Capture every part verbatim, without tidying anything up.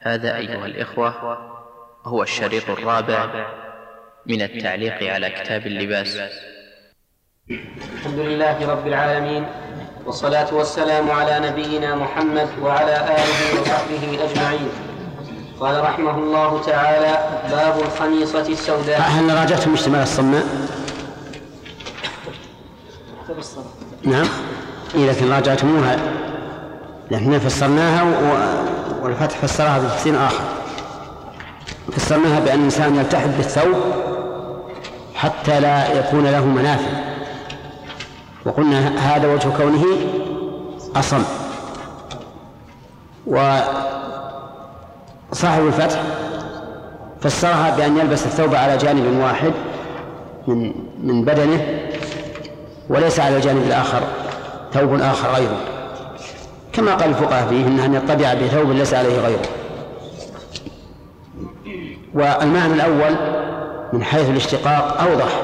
هذا أيها الإخوة هو الشريط الرابع من التعليق على كتاب اللباس. الحمد لله رب العالمين، والصلاة والسلام على نبينا محمد وعلى آله وصحبه أجمعين. قال رحمه الله تعالى: باب الخميصة السوداء. هل راجعتم اشتمال الصماء؟ نعم، إيه، لكن راجعتموها لأننا فسرناها والفتح فسرها بتفسير آخر. فسرناها بأن الإنسان يلتحف بالثوب حتى لا يكون له منافع، وقلنا هذا وجه كونه أصم. وصاحب الفتح فسرها بأن يلبس الثوب على جانب واحد من من بدنه، وليس على الجانب الآخر ثوب آخر غيره، كما قال الفقهاء فيه أن يطبع بثوب ليس عليه غيره. والمعنى الأول من حيث الاشتقاق أوضح،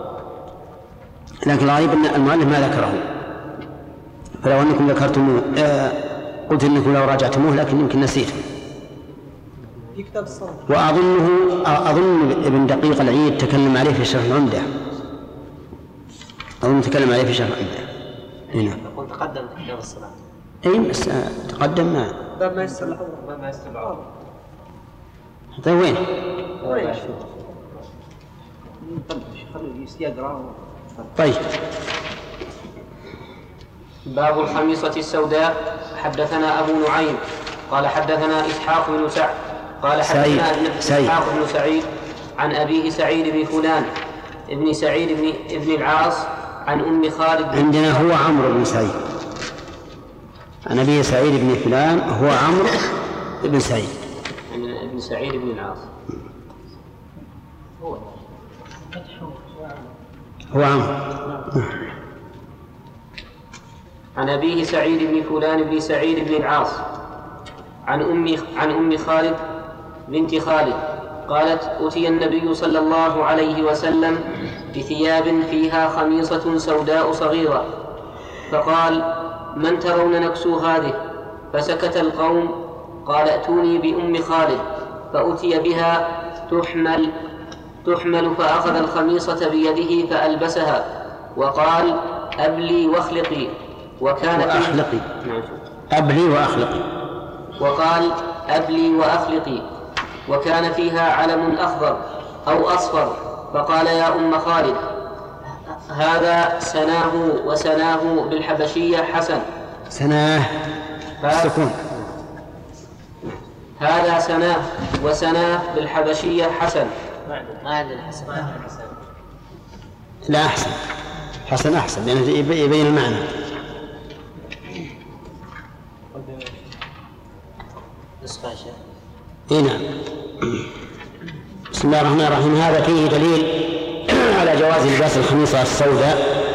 لكن الغريب أن المؤلف ما ذكره، فلو أنكم ذكرتموه آه قلت أنكم لو راجعتموه، لكن يمكن نسيته. وأظنه أظن ابن دقيق العيد تكلم عليه في شرح العمدة، أظن تكلم عليه في شرح العمدة. هنا يقول تقدم في كتاب الصلاة. أي بس تقدم ما باب ما يستر العورة. باب ما يستر العورة. طيب وين؟ وين؟ طيب. باب الخميصة السوداء. حدثنا أبو نعيم قال حدثنا إسحاق بن سعد قال حدثنا إسحاق بن سعيد عن أبيه سعيد بن فلان ابن سعيد بن ابن العاص عن أم خالد. عندنا هو عمرو بن سعيد، عن أبيه سعيد بن فلان هو عمرو بن سعيد ابن سعيد بن العاص. هو هو عمرو. عن أبيه سعيد بن فلان بن سعيد بن العاص عن أم عن أم خالد بنت خالد قالت: أتي النبي صلى الله عليه وسلم بثياب فيها خميصة سوداء صغيرة، فقال: من ترون نكسو هذه؟ فسكت القوم. قال: ائتوني بأم خالد. فأتي بها تحمل تحمل فأخذ الخميصة بيده فألبسها وقال: أبلي واخلقي. وكان وأخلقي أبلي وأخلقي وقال: أبلي وأخلقي. وكان فيها علم أخضر أو أصفر، فقال: يا أم خالد، هذا سناه وسناه بالحبشية حسن. سناه السكون. هذا سناه وسناه بالحبشية حسن. ما عندنا الحسن. لا أحسن، حسن أحسن لأنه يبين المعنى. إيه نعم. بسم الله الرحمن الرحيم. هذا فيه دليل على جواز لباس الخميصة السوداء،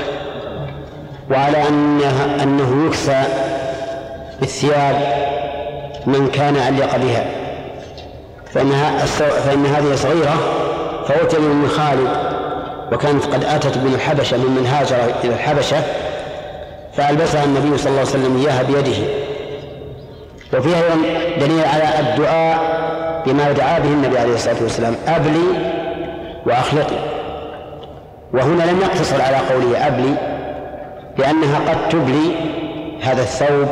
وعلى أنه, أنه يكسى بالثياب من كان علق بها، فإنها فإن هذه صغيرة فأتي من خالد، وكانت قد أتت من الحبشة ممن هاجر إلى الحبشة، فألبسها النبي صلى الله عليه وسلم إياها بيده. وفيها دليل على الدعاء بما دعا به النبي عليه الصلاة والسلام: أبلي وأخلقي. وهنا لم يقتصر على قوله أبلي، لأنها قد تبلي هذا الثوب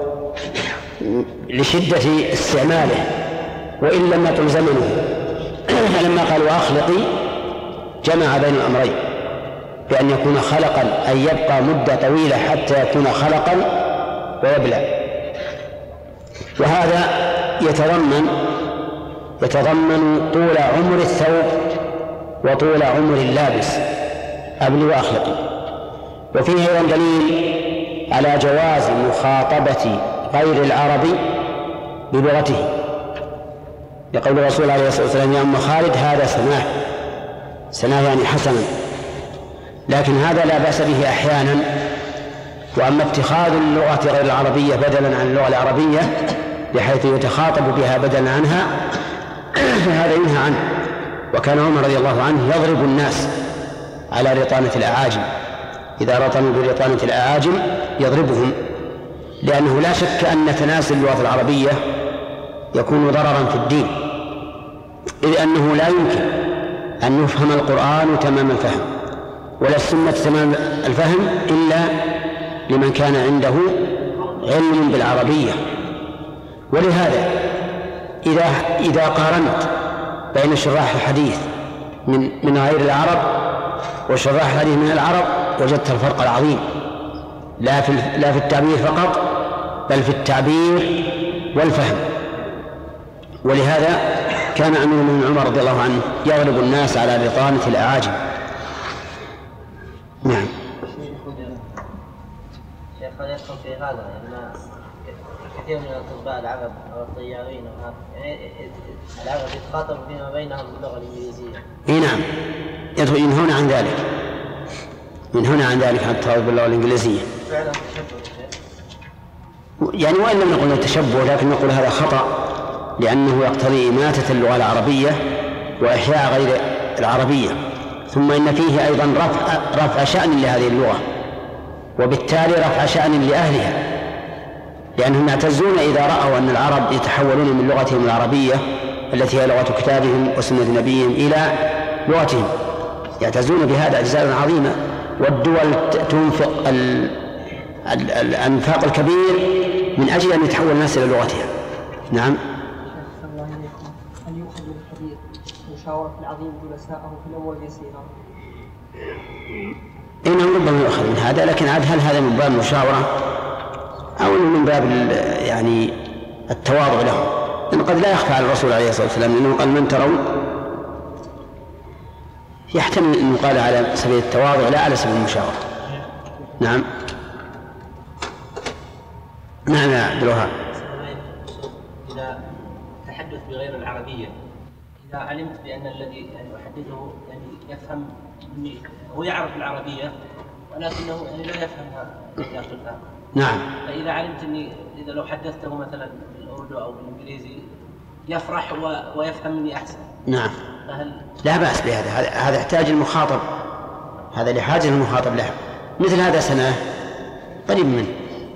لشدة استعماله وإن لم يطل زمنه. فلما قال وأخلقي جمع بين الأمرين، بأن يكون خلقا أي يبقى مدة طويلة حتى يكون خلقا ويبلى. وهذا يتضمن يتضمن طول عمر الثوب وطول عمر اللابس، أبلي وأخلقي. وفيه أيضا دليل على جواز مخاطبة غير العربي بلغته، لقول الرسول عليه الصلاة والسلام: يا أم خالد، هذا سناه. سناه يعني حسنا، لكن هذا لا بأس به أحيانا. وأما اتخاذ اللغة غير العربية بدلا عن اللغة العربية بحيث يتخاطب بها بدلا عنها فهذا ينهى عنه. وكان عمر رضي الله عنه يضرب الناس على رطانة الأعاجم، إذا رطنوا برطانة الأعاجم يضربهم، لأنه لا شك أن تناسي اللغة العربية يكون ضررا في الدين، إذ أنه لا يمكن أن يفهم القرآن تمام الفهم ولا السنة تمام الفهم إلا لمن كان عنده علم بالعربية. ولهذا إذا إذا قارنت بين شراح الحديث من من غير العرب وشراح الحديث من العرب وجدت الفرق العظيم، لا في لا في التعبير فقط بل في التعبير والفهم. ولهذا كان أمير المؤمنين عمر رضي الله عنه يغلب الناس على بطانة الأعاجم. نعم. شيخ هل يدخل في هذا يعني كثير من الأطباء العرب أو الطيارين يعني العرب يتخاطبوا فيما بينهم باللغة الإنجليزية؟ إيه نعم، يدخل ينهون عن ذلك ينهون عن ذلك عن التخاطب باللغة الإنجليزية. فعلا تشبه يعني وإن لم نقل تشبه لكن نقول هذا خطأ، لأنه يقتضي إماتة اللغة العربية وإحياء غير العربية، ثم إن فيه أيضا رفع, رفع شأن لهذه اللغة، وبالتالي رفع شأن لأهلها، لأنهم يعتزون إذا رأوا أن العرب يتحولون من لغتهم العربية التي هي لغة كتابهم وسنة نبيهم إلى لغتهم، يعتزون بهذا أجزاء عظيمة. والدول تنفق الأنفاق الكبير من أجل أن يتحول الناس إلى لغتها. نعم. هل يؤخذ من الحديث مشاورة العظيم جلساءه في الأمور اليسيرة؟ إنه ربما يؤخذ من هذا، لكن عاد هل هذا من باب المشاورة أو من باب يعني التواضع له؟ لأن قد لا يخفى على الرسول عليه الصلاة والسلام لأنه قال من ترون، يحتمل أن يقال على سبيل التواضع لا على سبيل المشاورة. نعم. نعم يا عبد الوهاب. إذا تحدث بغير العربية، إذا علمت بأن الذي يعني أحدثه يعني يفهم مني، هو يعرف العربية ولكنه يعني لا يفهمها داخلها. نعم. فإذا علمت أني إذا لو حدثته مثلا بالأردو أو بالإنجليزي يفرح و... ويفهم مني أحسن. نعم. فهل... لا بأس بهذا، هذا يحتاج المخاطب، هذا لحاجة المخاطب له، مثل هذا سنة قريب منه.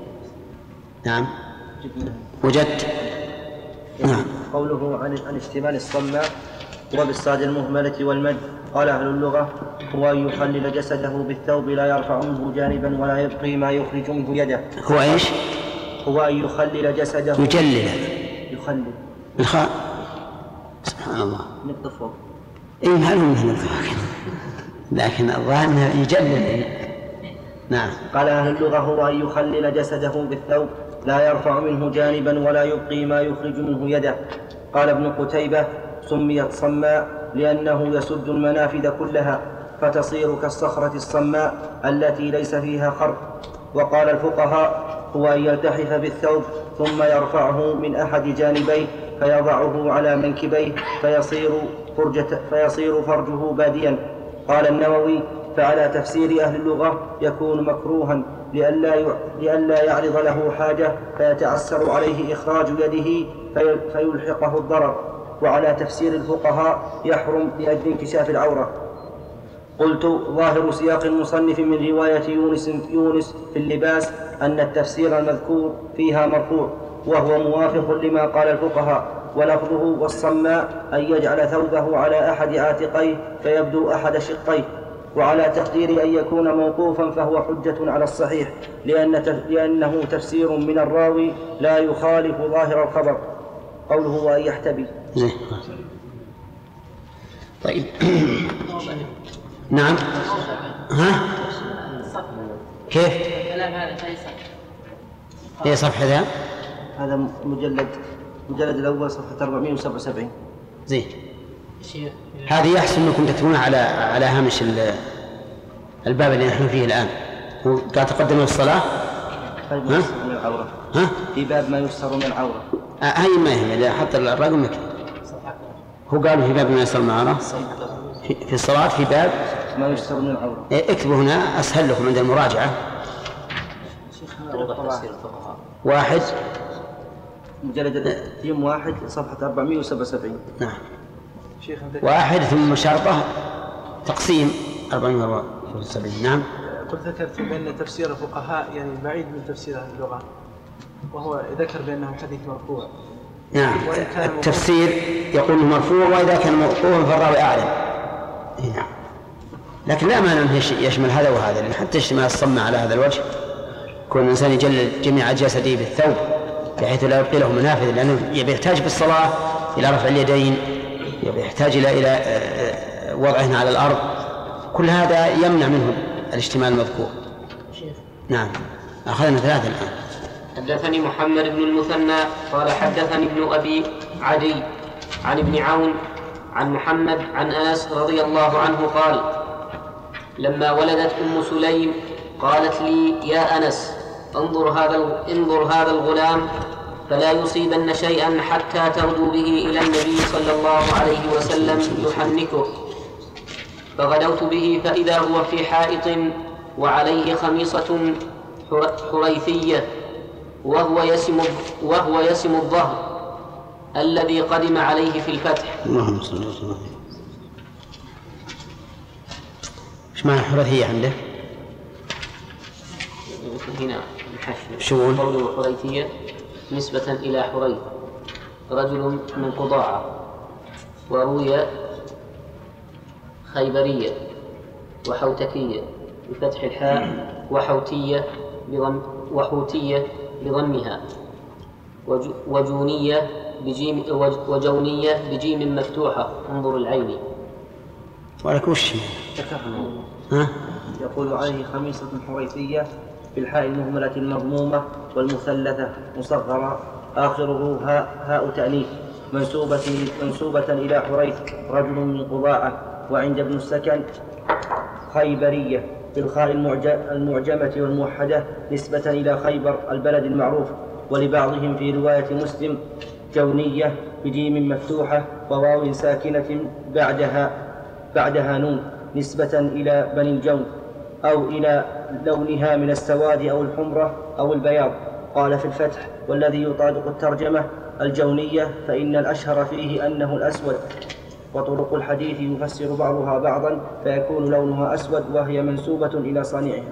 نعم. وجدت. نعم. قوله عن عن اشتمال الصماء وبالصاد المهملة والمد، قال أهل اللغة هو أن يخلل جسده بالثوب لا يرفع منه جانبا ولا يبقي ما يخرج منه يده. هو إيش؟ هو أن يخلل جسده. يجلل. يخلل. الخاء. سبحان الله. نقطة فوق. إيه هل هو مثل الخاء، لكن الظاهر أنه يجلل. نعم. قال أهل اللغة هو أن يخلل جسده بالثوب لا يرفع منه جانبا ولا يبقي ما يخرج منه يده. قال ابن قتيبة سميت صماء لأنه يسد المنافذ كلها فتصير كالصخرة الصماء التي ليس فيها خرق. وقال الفقهاء هو أن يلتحف بالثوب ثم يرفعه من أحد جانبيه فيضعه على منكبيه فيصير فرجة فيصير فرجه باديا. قال النووي فعلى تفسير أهل اللغة يكون مكروها لئلا لئلا يعرض له حاجة فيتعسر عليه إخراج يده فيلحقه الضرر. وعلى تفسير الفقهاء يحرم لأجل انكشاف العورة. قلت ظاهر سياق المصنف من رواية يونس, يونس في اللباس أن التفسير المذكور فيها مرفوع وهو موافق لما قال الفقهاء، ولفظه والصماء أن يجعل ثوبه على أحد عاتقيه فيبدو أحد شقيه. وعلى تقدير أن يكون موقوفا فهو حجة على الصحيح لأن لأنه تفسير من الراوي لا يخالف ظاهر الخبر. قوله وأن يحتبي. طيب. نعم. ها؟ كيف؟ الكلام هذا في صفحة. ايه صفحة ذا؟ هذا مجلد مجلد الأول صفحة أربعمائة وسبعة وسبعين. زين. هذه يحسن أنكم تكتبونها على على هامش الباب اللي نحن فيه الآن. قاعد تقدم الصلاة. ها؟ من العورة. ها؟ في باب ما يستر من العورة. آه هاي ما هي إذا حط الرقم مكتب. هو قالوا في باب ما يستر من العورة. في, في الصلاة في باب ما يستر من العورة. إيه اكتبوا هنا أسهل لكم عند المراجعة. واحد. مجلد يوم واحد صفحة أربعمائة وسبعة وسبعين. نعم. واحد ثم شرطة تقسيم أربعمائة وسبعين. نعم. قلت ذكرت بأن تفسير الفقهاء يعني بعيد من تفسير أهل اللغة، وهو ذكر بأنه حديث مرفوع، نعم. التفسير يقول مرفوع وإذا كان موقوفا فالراوي أعلم. نعم. لكن لا مانع أنه يشمل هذا وهذا، لأن حتى اشتمال الصمة على هذا الوجه كون الإنسان يجلل جميع جسده بالثوب بحيث لا يبقي له منافذ، لأنه يحتاج بالصلاة إلى رفع اليدين، يحتاج إلى إلى وضعهن على الأرض، كل هذا يمنع منه الاشتمال المذكور. نعم. أخذنا ثلاثة الآن. حدثني محمد بن المثنى قال حدثني ابن أبي عدي عن ابن عون عن محمد عن أنس رضي الله عنه قال: لما ولدت أم سليم قالت لي: يا أنس، انظر هذا انظر هذا الغلام فلا يصيبن شيئا حتى تغدو به إلى النبي صلى الله عليه وسلم يحنكه. فغدوت به فإذا هو في حائط وعليه خميصة حريثية وهو يسم وهو يسم الظهر الذي قدم عليه في الفتح. اللهم صل وسلم. ايش معنى حريثية عنده؟ هنا الحشد. شو قوله حريثية نسبة إلى حريث رجل من قضاعة، وروي خيبرية وحوتكية بفتح الحاء، وحوتية بضم وحوتية بضمها، وجونية بجيم وجونية بجيم مفتوحة انظر العين. ولك وش ها؟ يقول عليه خميصة حريثية بالحاء المهملة المضمومة والمثلثة مصغرة آخره هاء هاء تأنيث منسوبة منسوبة إلى حريث رجل من قضاعة. وعند ابن السكن خيبرية بالخاء المعجمة والموحدة نسبة إلى خيبر البلد المعروف. ولبعضهم في رواية مسلم جونية بجيم مفتوحة وواو ساكنة بعدها بعدها نون نسبة إلى بني الجون أو إلى لونها من السواد أو الحمرة أو البياض. قال في الفتح: والذي يطابق الترجمة الجونية فإن الأشهر فيه أنه الأسود. وطرق الحديث يفسر بعضها بعضا فيكون لونها أسود وهي منسوبة إلى صانعها.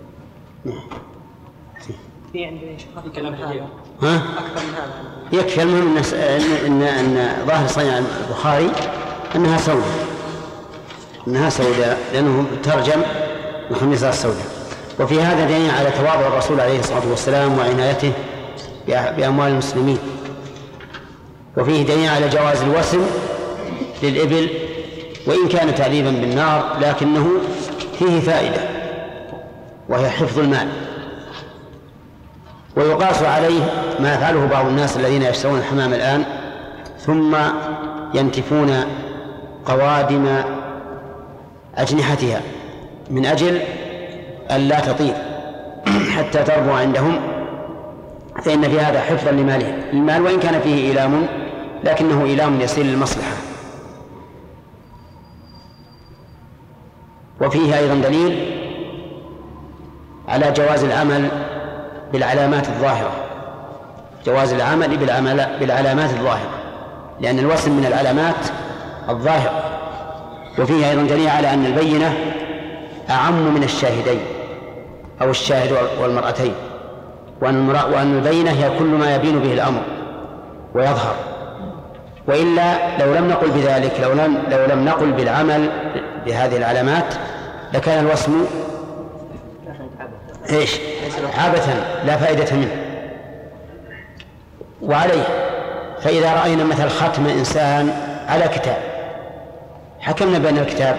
في عندنا أكثر من هذا. ها؟ أكثر من هذا. يكفي المهم أن أن أن ظاهر صنيع البخاري أنها سوداء، أنها سوداء لأنه ترجم الخميصة السوداء. وفي هذا دليل على تواضع الرسول عليه الصلاة والسلام وعنايته بأموال المسلمين. وفيه دليل على جواز الوسم للإبل وإن كان تعذيبا بالنار، لكنه فيه فائدة وهي حفظ المال. ويقاس عليه ما يفعله بعض الناس الذين يشترون الحمام الآن ثم ينتفون قوادم أجنحتها من أجل أن لا تطير حتى تربو عندهم، فإن في هذا حفظا لماله المال وإن كان فيه إيلام، لكنه إيلام يسير للمصلحة. وفيه أيضا دليل على جواز العمل بالعلامات الظاهرة، جواز العمل بالعلامات الظاهرة، لأن الوسم من العلامات الظاهرة. وفيه أيضا دليل على أن البينة أعم من الشاهدين أو الشاهد والمرأتين، وأن البينة هي كل ما يبين به الأمر ويظهر. وإلا لو لم نقل بذلك، لو لم, لو لم نقل بالعمل بهذه العلامات لكان الوسم إيش؟ عبثا لا فائدة منه. وعليه فإذا رأينا مثل ختم إنسان على كتاب حكمنا بأن الكتاب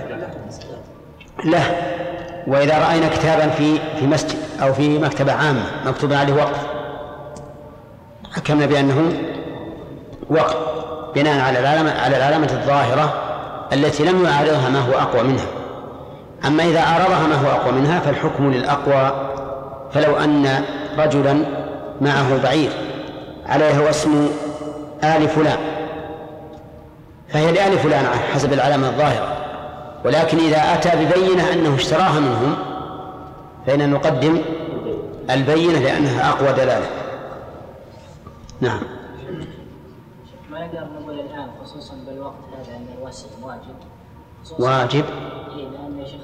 له، وإذا رأينا كتابا في في مسجد أو في مكتبة عامة مكتوب عليه وقف حكمنا بأنه وقف بناء على العلامة على العلامة الظاهرة التي لم يعارضها ما هو أقوى منها. أما إذا عارضها ما هو أقوى منها فالحكم للأقوى. فلو أن رجلا معه بعير عليه اسم آل فلان فهي لآل فلان حسب العلامة الظاهرة، ولكن إذا أتى ببينة أنه اشتراها منهم فإن نقدم البينة لأنها أقوى دلالة. نعم. ما نقدر نقول الآن خصوصا بالوقت هذا أن الوسم واجب واجب إيه، لأن يا شيخ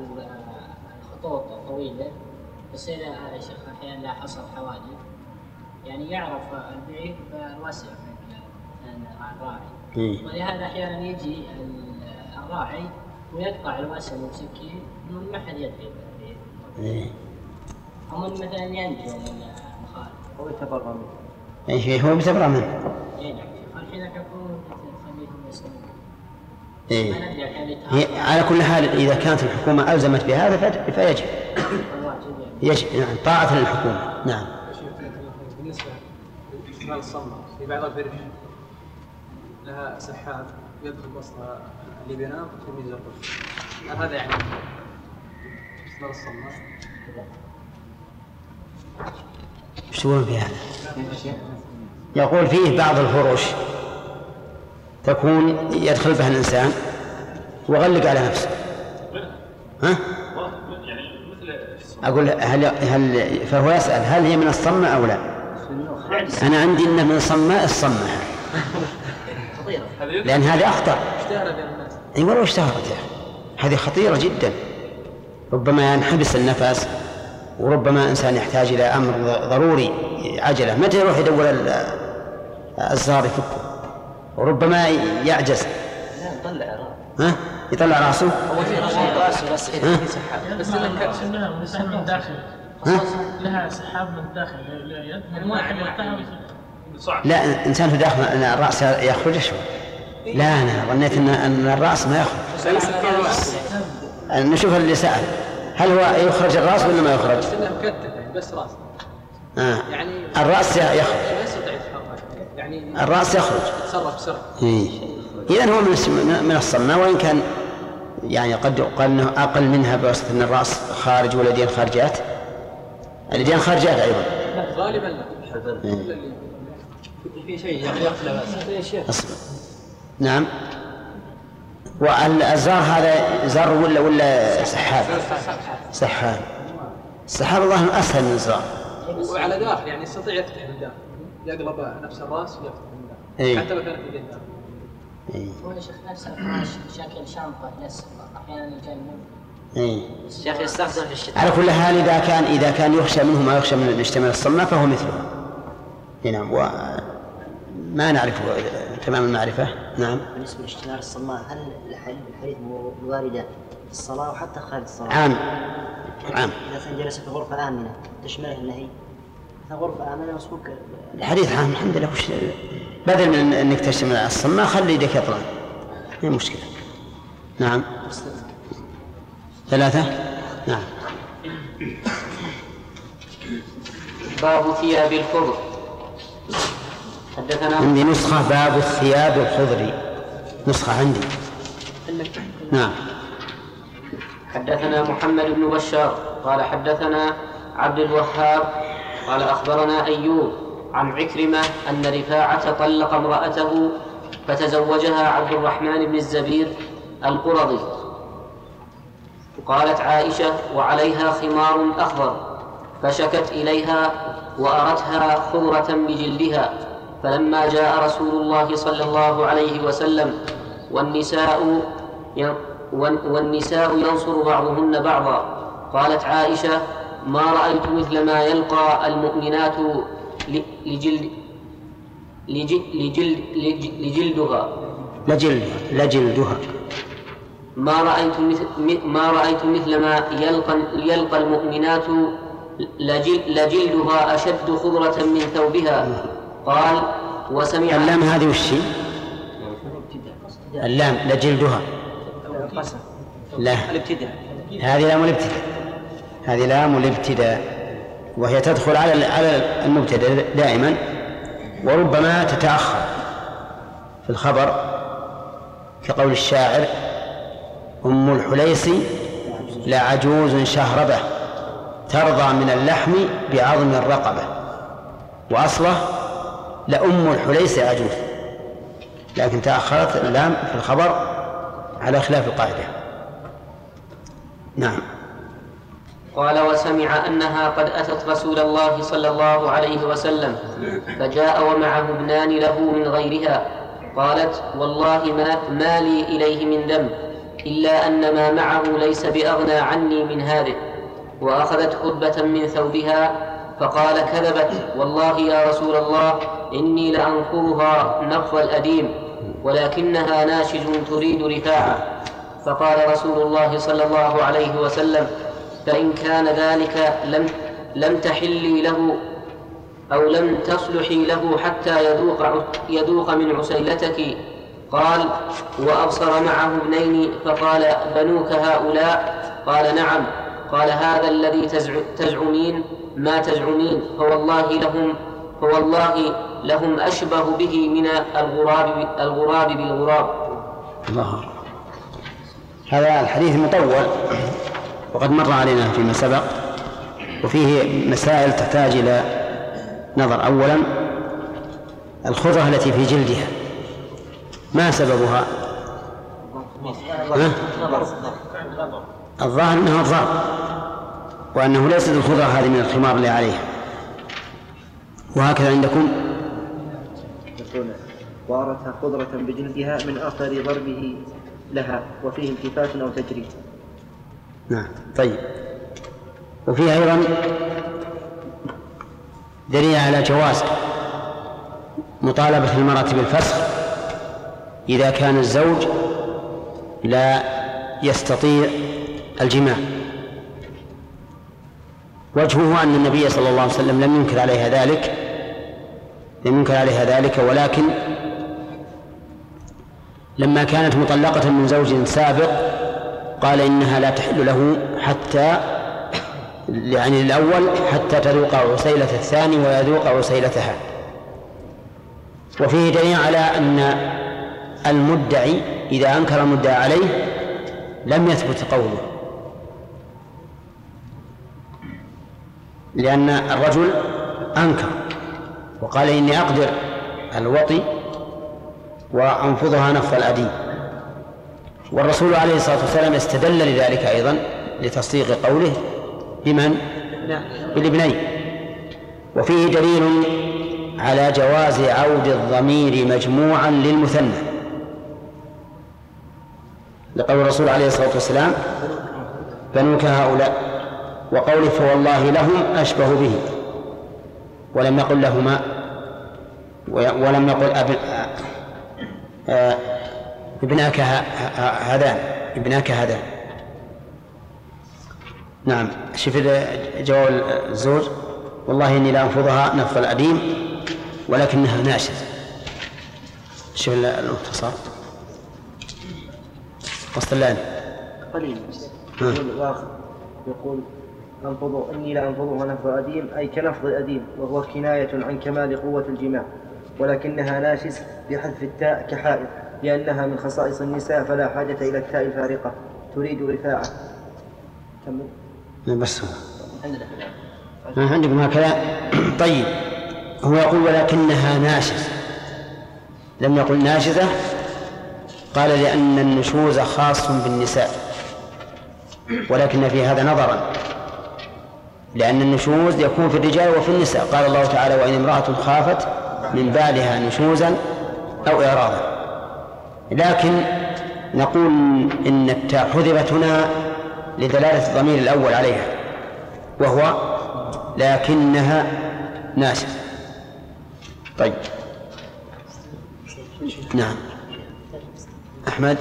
الخطوط طويلة يصير يا شيخ أحيانا لا حصل حوادث يعني يعرف البعير الواسع الراعي، ولهذا أحيانا يجي الراعي ويقطع الواسع المسكين دون ما حد يدري البعير. هم مثلا ينجو من المخالف. هو يتبرى منه. اي هو يتبرى منه. اي نعم. الحين يحكون تخليهم يسلمون. هي على كل حال إذا كانت الحكومة ألزمت بهذا فيجب. يجب نعم طاعة للحكومة. نعم. بالنسبة لاستعمال الصمة في بعض الفرش لها سحاب يدخل وسطها اللي بينام وتميز الرجل، هذا يعني استعمال الصمة. ايش تقولون في هذا؟ يقول فيه بعض الفروش تكون يدخل بها الإنسان وغلق على نفسه. ها؟ أقول هل هل فهو يسأل هل هي من الصمة أو لا؟ أنا عندي إنه من صماء الصمة، لأن هذه أخطر. أي والله اشتهرت يا أخي، هذه خطيرة جدا. ربما ينحبس النفس، وربما إنسان يحتاج إلى أمر ضروري عجلة، متى يروح يدور الزار يفكه، وربما يعجز. لا يطلع ها؟ يطلع راسه؟ هو في راسه بس في سحاب. بس لها من داخل. لها سحاب من داخل اليد. لا إنسان في داخل الرأس يخرج شو؟ لا أنا ظنيت إن أن الرأس ما يخرج. نشوف اللي سأل هل هو يخرج الرأس ولا ما يخرج؟ بس رأس. آه. يعني الرأس يخرج. يعني الرأس يخرج. يتصرف بسرعة. إذن هو من من الصمة، وإن كان يعني قد يقال أنه أقل منها بواسطة أن الرأس خارج واليدين خارجات. اليدين خارجات أيضا. غالبا لا. في شيء يقفل بس. نعم. والزار هذا زر ولا ولا سحاب؟ سحاب. السحاب الله أسهل من الزار. وعلى داخل يعني يستطيع يفتح من داخل، يقلب نفس الراس ويفتح من داخل. إيه؟ حتى لو كانت اليد داخل. إيه؟ هو يا شيخ نفس الفراش شكل شنطة لسه أحيانا يجنن. إيه؟ الشيخ يستخدم في الشتاء. على كل حال إذا كان إذا كان يخشى منه ما يخشى من اشتمال الصمة فهو مثله. نعم. وما نعرف تمام المعرفة. نعم. بالنسبة لاشتمال الصماء هل الحديث الواردة في الصلاة وحتى خارج الصلاة؟ عام. عام. إذا جلس في غرفة آمنة تشمله النهي. غرفة آمنة مسبوك. الحديث عام الحمد لله. وش بدل من انك تشتمل على الصماء خلي يدك يطلع، هي مشكلة. نعم. ثلاثة. نعم. باب ثياب الخضر. حدثنا عندي نسخة باب الثياب الخضر، نسخة عندي. نعم. حدثنا محمد بن بشار قال حدثنا عبد الوهاب قال أخبرنا أيوب عن عكرمة أن رفاعة طلق امرأته فتزوجها عبد الرحمن بن الزبير القرظي. قالت عائشة وعليها خمار أخضر، فشكت إليها وأرتها خضرة بجلدها، فلما جاء رسول الله صلى الله عليه وسلم والنساء والنساء ينصر بعضهن بعضا، قالت عائشة ما رأيت مثل ما يلقى المؤمنات لجلد لجلد لجلد لجلدها لجلد لجلدها ما رأيت مثل ما رأيت مثل ما يلقى يلقى المؤمنات لجلدها أشد خضرة من ثوبها. قال وسمع اللام هذه وشي؟ اللام لجلدها لا هذه لام الابتداء، هذه لام الابتداء وهي تدخل على على المبتدأ دائما وربما تتأخر في الخبر، كقول الشاعر أم الحليس لعجوز شهربة ترضى من اللحم بعظم الرقبة، وأصله لأم الحليس عجوز، لكن تأخرت اللام في الخبر على خلاف القاعدة. نعم. قال وسمع أنها قد أتت رسول الله صلى الله عليه وسلم فجاء ومعه ابنان له من غيرها، قالت والله ما, ما لي إليه من ذنب إلا أن ما معه ليس بأغنى عني من هذه، وأخذت خطبة من ثوبها فقال كذبت والله يا رسول الله إني لأنفضها نفض الأديم ولكنها ناشج تريد رفاعة. فقال رسول الله صلى الله عليه وسلم فإن كان ذلك لم, لم تحلي له أو لم تصلحي له حتى يذوق, يذوق من عسيلتك. قال وأبصر معه ابنين فقال بنوك هؤلاء؟ قال نعم. قال هذا الذي تزعمين ما تزعمين فوالله لهم, فوالله لهم أشبه به من الغراب, الغراب بالغراب. الله. هذا الحديث مطول وقد مر علينا فيما سبق، وفيه مسائل تحتاج إلى نظر. أولا الخضرة التي في جلدها ما سببها؟ الظاهر أنها الضرب، وأنه ليست الخضرة هذه من الخمار اللي عليها. وهكذا عندكم وأرتها خضرة بجلدها من أثر ضربه لها وفيه التفات أو تجريد. نعم. طيب. وفيه أيضا دليل على جواز مطالبة المرأة بالفسخ إذا كان الزوج لا يستطيع الجماع. وجهه أن النبي صلى الله عليه وسلم لم ينكر عليها ذلك لم ينكر عليها ذلك ولكن لما كانت مطلقة من زوج سابق قال إنها لا تحل له حتى يعني الأول حتى تذوق عسيلة الثاني ويذوق عسيلتها. وفيه دليل على أن المدعي إذا أنكر المدعى عليه لم يثبت قوله، لأن الرجل أنكر وقال إني أقدر الوطي وأنفضها نفض الأديم، والرسول عليه الصلاة والسلام استدل لذلك أيضا لتصديق قوله بمن؟ بالابنين. وفيه دليل على جواز عود الضمير مجموعا للمثنى لقول الرسول عليه الصلاة والسلام بنوك هؤلاء، وقوله فوالله لهم أشبه به، ولم يقل لهما ولم يقل أبن ابناك هذان ابناك هذان. نعم. شوف جواب الزوج والله إني لا أنفضها نفض الأديم ولكنها ناشز. شوف المختصر مصطلان قليل الآخر يقول أنفض إني لا أنفضها نفض الأديم أي كنفض الأديم، وهو كناية عن كمال قوة الجماع، ولكنها ناشز بحذف التاء كحائط لأنها من خصائص النساء فلا حاجة إلى التاء الفارقة تريد رفاعة. كمل. بس ما عندكم هكذا. طيب. هو يقول ولكنها ناشز، لم يقل ناشزة، قال لأن النشوز خاص بالنساء، ولكن في هذا نظرا، لأن النشوز يكون في الرجال وفي النساء. قال الله تعالى وإن امرأة خافت من بالها نشوزا أو إعراضا. لكن نقول إن التاء حذفت هنا لدلالة الضمير الأول عليها وهو لكنها ناشز. طيب. نعم. أحمد.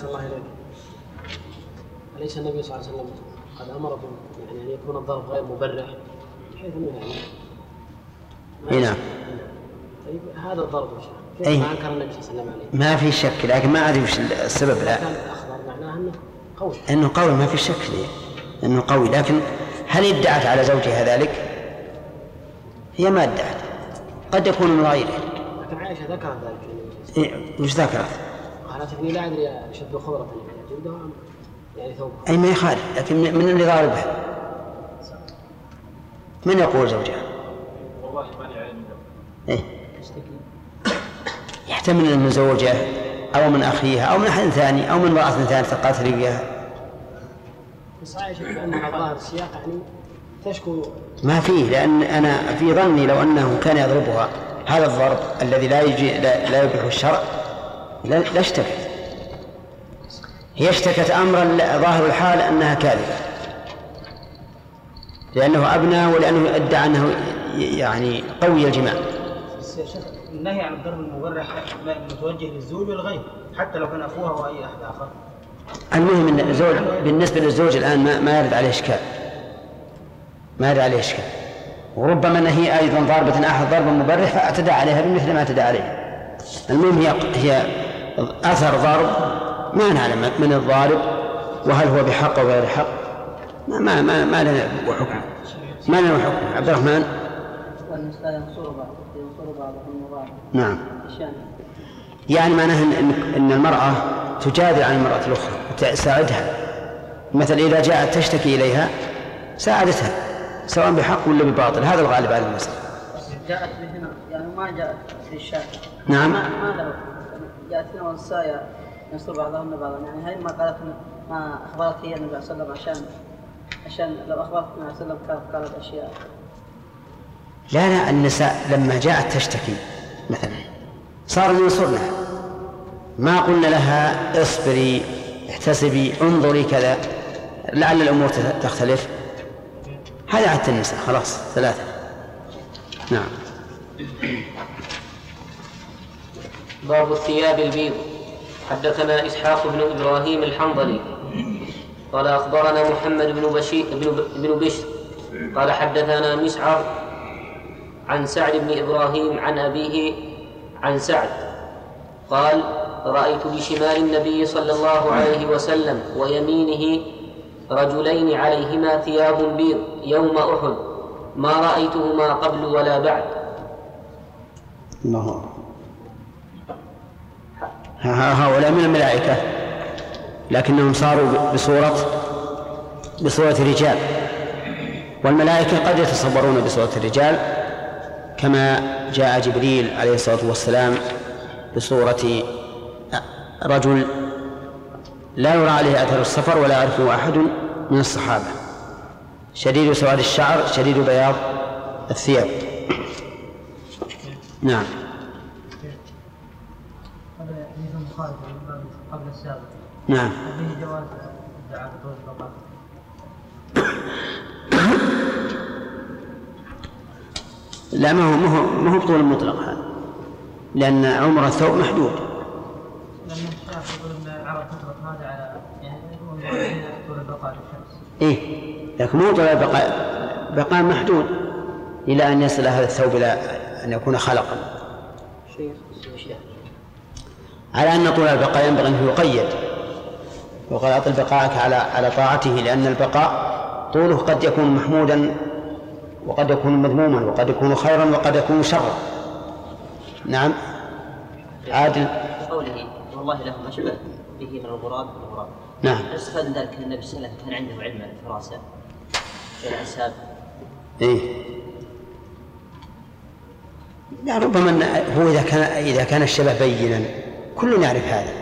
أليس النبي صلى الله عليه وسلم قد أمر يعني أن يكون الضرب غير مبرح بحيث أنه يعني نعم. طيب هذا الضرب كيف أي. ما أنكر النبي صلى الله عليه وسلم عليه؟ ما في شك، لكن ما أدري وش السبب. لا كان أخبر معناه أنه قوي، أنه قوي ما في شك أنه قوي، لكن هل ادعت على زوجها ذلك؟ هي ما ادعت، قد يكون من غيره. لكن عائشة ذكرت ذلك. إيه وش ذكرت؟ قالت إني لا أدري أشد خبرة جلده يعني ثوب. أي ما يخالف، لكن من اللي ضاربها؟ من يقول زوجها؟ والله ماني عالم. إيه يحتمل من زوجها أو من أخيها أو من أحد ثاني أو من امرأة ثانية تقاتل إياها. بس عائشة بأنها ظاهر السياق يعني تشكو. ما فيه، لأن أنا في ظني لو أنه كان يضربها هذا الضرب الذي لا يجي لا, لا يبيح الشرع لا اشتكت. هي اشتكت أمرا ظاهر الحال أنها كاذبة، لأنه أبنى ولأنه ادعى أنه يعني قوي الجماع. النهي عن الضرب المبرح متوجه للزوج والغير حتى لو كان أخوها أو أي أحد آخر. المهم أن الزوج بالنسبة للزوج الآن ما, ما يرد عليه إشكال، ما يرد عليه إشكال، وربما أن هي أيضا ضاربة أحد ضربا مبرح فاعتدى عليها بمثل ما اعتدى عليه. المهم هي هي أثر ضرب ما نعلم من الضارب وهل هو بحق أو غير حق، ما ما ما, ما لنا حكم، ما لنا حكم. عبد الرحمن. نعم. يعني معناه إن, إن المرأة تجادل عن المرأة الأخرى وتساعدها، مثلا إذا جاءت تشتكي إليها ساعدتها سواء بحق ولا بباطل، هذا الغالب على المسألة. جاءت بهنا يعني ما جاءت في الشارع. نعم. ما ما جاءت هنا والنساء ينصر بعضهن بعضا، يعني هاي ما قالت ما أخبرت هي النبي صلى الله عليه وسلم عشان عشان لو أخبرت النبي صلى الله عليه وسلم قالت أشياء. لا لا النساء لما جاءت تشتكي مثلا صار ينصرنها، ما قلنا لها اصبري احتسبي انظري كذا لعل الأمور تختلف. هذا عادة النساء خلاص ثلاثة. نعم. باب الثياب البيض. حدثنا إسحاق بن إبراهيم الحنظلي قال أخبرنا محمد بن بشير بن بشر قال حدثنا مسعر عن سعد بن إبراهيم عن أبيه عن سعد قال رأيت بشمال النبي صلى الله عليه وسلم ويمينه رجلين عليهما ثياب بيض يوم أحد ما رأيتهما قبل ولا بعد. الله. هؤلاء من الملائكة لكنهم صاروا بصورة بصورة رجال، والملائكة قد يتصورون بصورة الرجال كما جاء جبريل عليه الصلاة والسلام بصورة رجل لا يرى عليه أثر السفر ولا يعرفه أحد من الصحابة، شديد سواد الشعر شديد بياض الثياب. نعم. قبل السابق. نعم. فيه جواز الدعاء بطول البقاء. لا ما هو ما هو ما هو بطول مطلق هذا، لأن عمر الثوب محدود. لأن الشيخ يقول أن العرب تطلق هذا على يعني طول البقاء للشمس. إيه لكن مو طول البقاء، بقاء محدود إلى أن يصل هذا الثوب إلى أن يكون خلقا. على أن طول البقاء ينبغي أن يقيد، وقال أطل بقاءك على على طاعته، لأن البقاء طوله قد يكون محمودا وقد يكون مذموما وقد يكون خيرا وقد يكون شرا. نعم. عادل. قوله والله له ما شبه به من الغراب والغراب. نعم. استفاد من ذلك أن النبي صلى الله عليه وسلم كان عنده علم الفراسة والأنساب. إيه. لا ربما هو إذا كان إذا كان الشبه بينا كل يعرف هذا.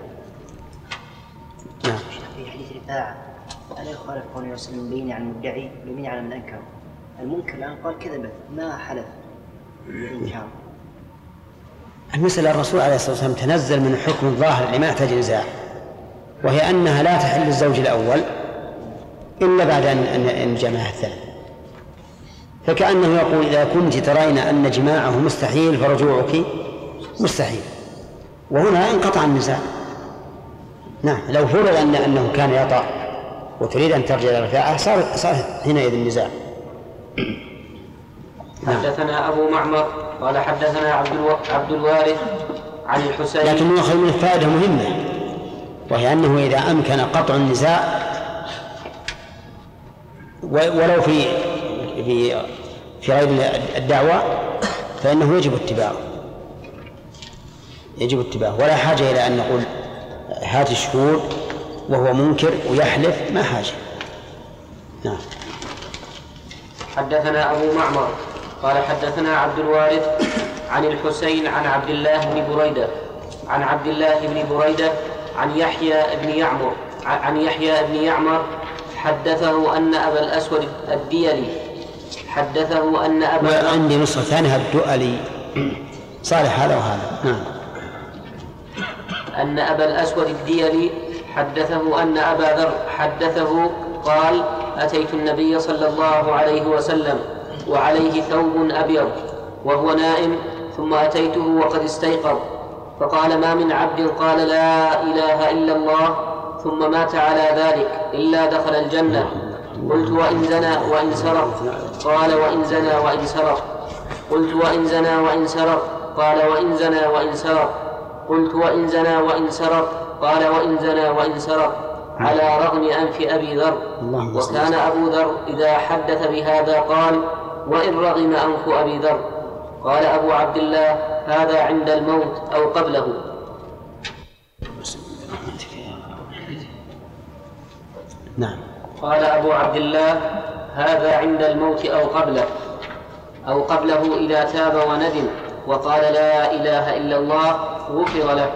نعم. في حديث رفاعة ألا يخالف قول وسلم بيني عن المدعي بيني على من أنكر. المنكر الآن قال كذبت ما حلف بالإنكار. المسألة الرسول عليه الصلاة والسلام تنزل من حكم الظاهر اللي ما يحتاج نزاع، وهي أنها لا تحل الزوج الأول إلا بعد أن جمعها الثاني، فكأنه يقول إذا كنت ترين أن جماعه مستحيل فرجوعك مستحيل، وهنا انقطع النزاع. نعم. لو فرض أن أنه كان يطأ وتريد أن ترجع إلى رفاعة صار صار حينئذ النزاع. حدثنا أبو معمر قال حدثنا عبد الو... عبد الوارث عن الحسين. لكن يؤخذ من فائدة مهمة، وهي أنه إذا أمكن قطع النزاع ولو في في في غير الدعوة فإنه يجب اتباعه، يجب اتباعه ولا حاجة إلى أن نقول هات الشهود وهو منكر ويحلف، ما حاجة. نعم. حدثنا أبو معمر قال حدثنا عبد الوارث عن الحسين عن عبد الله بن بريدة عن عبد الله بن بريدة عن يحيى بن يعمر عن يحيى بن يعمر حدثه أن أبا الأسود الديلي حدثه أن أبا عندي نسخة ثانية الدؤلي صالح هذا وهذا. نعم. أن أبا الأسود الديلي حدثه أن أبا ذر حدثه قال أتيت النبي صلى الله عليه وسلم وعليه ثوب أبيض وهو نائم، ثم أتيته وقد استيقظ، فقال: ما من عبد قال لا إله إلا الله ثم مات على ذلك إلا دخل الجنة. قلت: وإن زنى وإن سرق؟ قال: وإن زنى وإن سرق. قلت: وإن زنى وإن سرق؟ قال: وإن زنى وإن سرق. قلت: وإن زنى وإن سرق؟ قال: وإن زنى وإن سرق، على رغم أنف أبي ذر. وكان أبو ذر إذا حدث بهذا قال: وإن رغم أنف أبي ذر. قال أبو عبد الله: هذا عند الموت أو قبله. نعم. قال أبو عبد الله: هذا عند الموت أو قبله أو قبله إذا تاب وندم وقال لا إله إلا الله غفر له.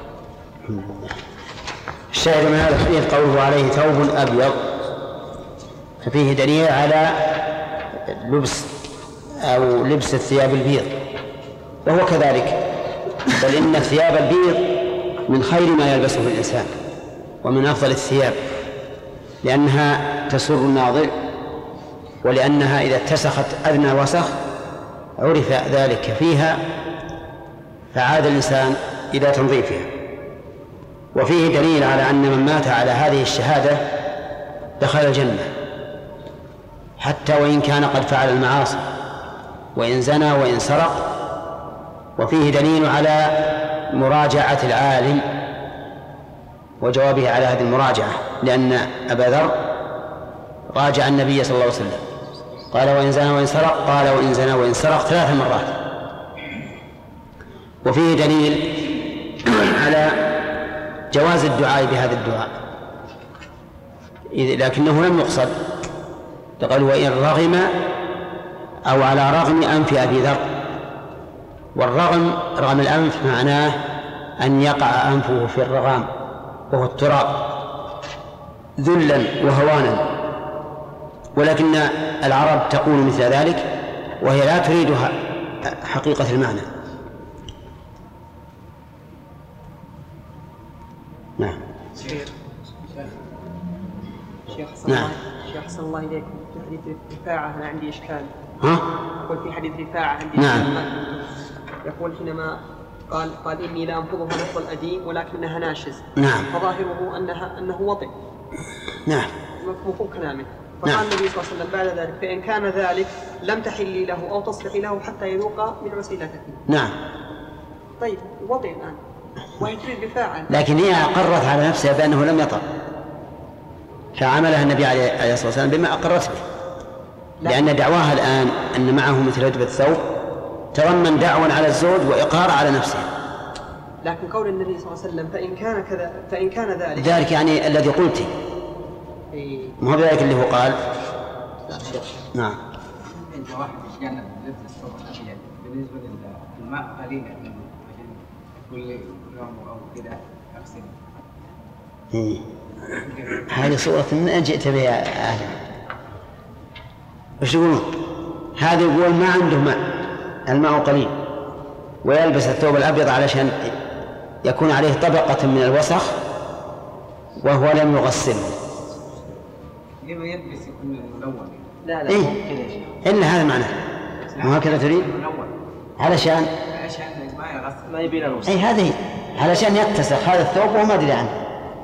الشاهد من هذا الحديث قوله عليه ثوب أبيض، ففيه دليل على لبس أو لبس الثياب البيض، وهو كذلك، بل إن الثياب البيض من خير ما يلبسه الإنسان ومن أفضل الثياب، لأنها تسر الناظر، ولأنها إذا اتسخت أدنى وسخ عرف ذلك فيها فعاد الإنسان إلى تنظيفها. وفيه دليل على أن من مات على هذه الشهادة دخل الجنة حتى وإن كان قد فعل المعاصي، وإن زنى وإن سرق. وفيه دليل على مراجعة العالم وجوابه على هذه المراجعة، لأن أبا ذر راجع النبي صلى الله عليه وسلم قال: وإن زنى وإن سرق؟ قال: وإن زنى وإن سرق ثلاث مرات. وفيه دليل على جواز الدعاء بهذا الدعاء، لكنه لم يقصد، قال: وإن رغم أو على رغم أنف أبي ذر. والرغم رغم الأنف معناه أن يقع أنفه في الرغام وهو التراب ذلا وهوانا، ولكن العرب تقول مثل ذلك وهي لا تريد حقيقة المعنى. نعم. شيخ حسن نعم. الله شيخ حسن الله إليكم، في حديث رفاعة أنا عندي إشكال. ها؟ أقول في حديث رفاعة عندي نعم. إشكال. يقول حينما قال قال إني لا أنفضها نفض الأديم ولكنها ناشز. نعم. فظاهره أنها أنه وطئ. نعم. مفهوم كلامه. فقال نعم. النبي صلى الله عليه وسلم بعد ذلك: فإن كان ذلك لم تحلي له أو تصلحي له حتى يذوق من وسيلتك. نعم. طيب وطئ الآن وهي تريد رفاعة، لكن هي أقرت على نفسها بأنه لم يطأ، فعملها النبي عليه الصلاة والسلام بما أقرت به، لأن دعواها الآن أن معه مثل هدبة الثوب تضمن دعوى على الزوج وإقرار على نفسه. لكن قول النبي صلى الله عليه وسلم فإن كان كذا فإن كان ذلك ذلك يعني الذي قلت، إيه. ما هو ذلك اللي هو قال. نعم. عند واحد كان لبس الثوب الأبيض بالنسبة للماء قليل كل يوم أو كذا أغسل. إيه. هذه صورة من جئت بها أهلا. وش يقولون؟ هذا يقول ما عنده ماء، الماء قليل، ويلبس الثوب الأبيض علشان يكون عليه طبقة من الوسخ وهو لم يغسله. لما يلبس يكون ملون. لا لا إيه؟ كذا. إلا هذا معناه. ما هكذا تريد؟ علشان علشان ما يغسل ما يبين الوسخ. أي هذه علشان يتسخ هذا الثوب وما أدري عنه.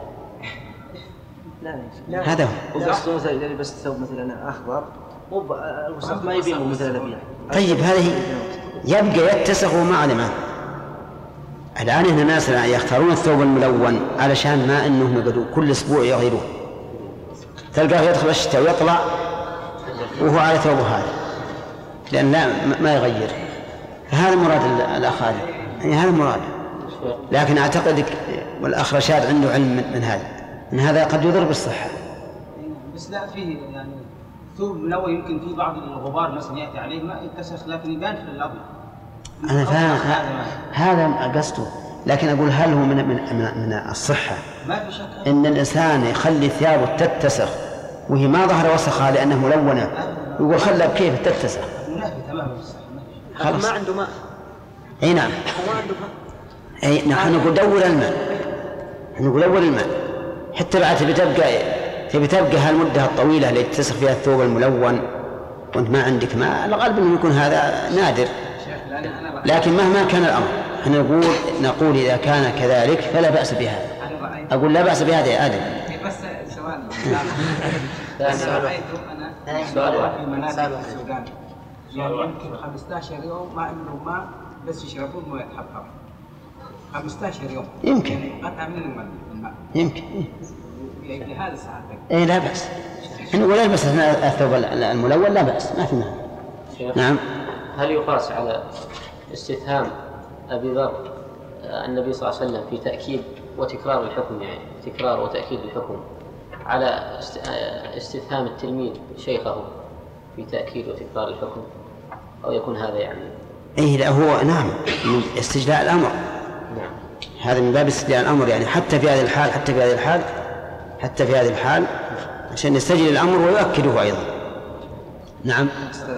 لا لا. هذا هو. وقصده مثلا إذا لبس الثوب مثلا أخضر مو الوسخ ما يبين مثل الأبيض. طيب هذه يبقى يتسخ وما علم عنه. الآن هنا ناس يختارون الثوب الملون علشان ما أنهم يقعدوا كل أسبوع يغيروه، تلقاه يدخل الشتاء ويطلع وهو على ثوبه هذا، لأن لا ما يغير. فهذا مراد الأخ هذا، يعني هذا مراد. لكن أعتقد والأخ رشاد عنده علم من هذا، من هذا قد يضر بالصحة. بس لا فيه يعني ثوب ملون يمكن فيه بعض الغبار مثلا يأتي عليه ما يتسخ لكن يبان في الأبيض. أنا فاهم هذا قصده، لكن أقول هل هو من من من الصحة ما في شك إن الإنسان يخلي ثيابه تتسخ وهي ما ظهر وسخها لأنه ملونة، يقول خلها بكيف تتسخ؟ منافي تماما بالصحة. خلاص. ما عنده ماء. أي نعم. هو عنده ماء. أي نحن نقول دور الماء، نقول دور الماء حتى بعد بتبقى تبي تبقى هالمدة الطويلة التي تسخ فيها الثوب الملون وانت ما عندك ماء، الغالب انه يكون هذا نادر. لكن مهما كان الامر احنا نقول نقول اذا كان كذلك فلا باس بهذا. اقول لا باس بهذا يا ادم. بس سؤال انا رايت انا سؤال في منازل السودان يعني يمكن خمسة عشر يوم ما عندهم ماء بس يشربون مويه حبه خمسة عشر يوم يمكن يعني قطع من الماء يمكن يعني هذا ساعتك اي لا باس ولا يلبس الثوب الملون لا باس ما في مانع. نعم. هل يقاس على استفهام ابي ذر النبي صلى الله عليه وسلم في تاكيد وتكرار الحكم، يعني تكرار وتاكيد الحكم، على استفهام التلميذ شيخه في تاكيد وتكرار الحكم، او يكون هذا يعني اي لا هو نعم من استجلاء الامر. نعم. هذا من باب استجلاء الامر، يعني حتى في هذه الحال حتى في هذه الحال حتى في هذه الحال عشان يستجل الامر ويؤكده ايضا. نعم.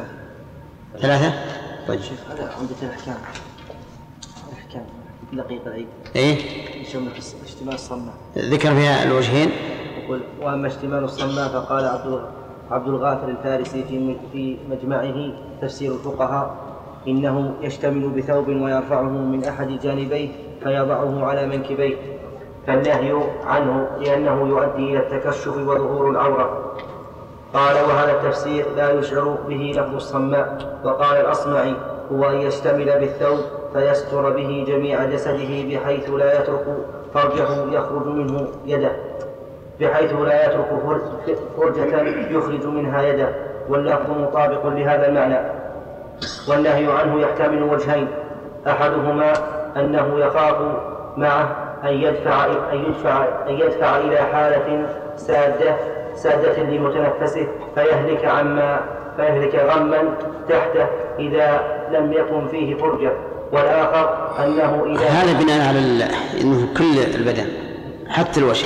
ثلاثة. طيب. هذا عمدة الأحكام. الأحكام دقيقة العيد. إيه. جملة اشتمال الصماء. ذكر فيها الوجهين. يقول وأما اشتمال الصماء فقال عبد عبد الغافر الفارسي في في مجمعه تفسير الفقهاء إنه يشتمل بثوب ويرفعه من أحد جانبيه فيضعه على منكبيه، فالنهي عنه لأنه يؤدي إلى التكشف وظهور العورة. قال وهذا التفسير لا يشعر به لفظ الصماء. وقال الأصمعي هو أن يشتمل بالثوب فيستر به جميع جسده بحيث لا يترك فرجه يخرج منه يده بحيث لا يترك فرجة يخرج منها يده، واللفظ مطابق لهذا المعنى. والنهي عنه يحتمل وجهين، أحدهما أنه يخاف معه أن يدفع, أن يدفع, أن يدفع إلى حالة سادة سادة لمتنفسه فيهلك عما فيهلك غما تحته إذا لم يكن فيه فرجة. والآخر أنه إذا هذا بناء على أنه كل البدن حتى الوجه.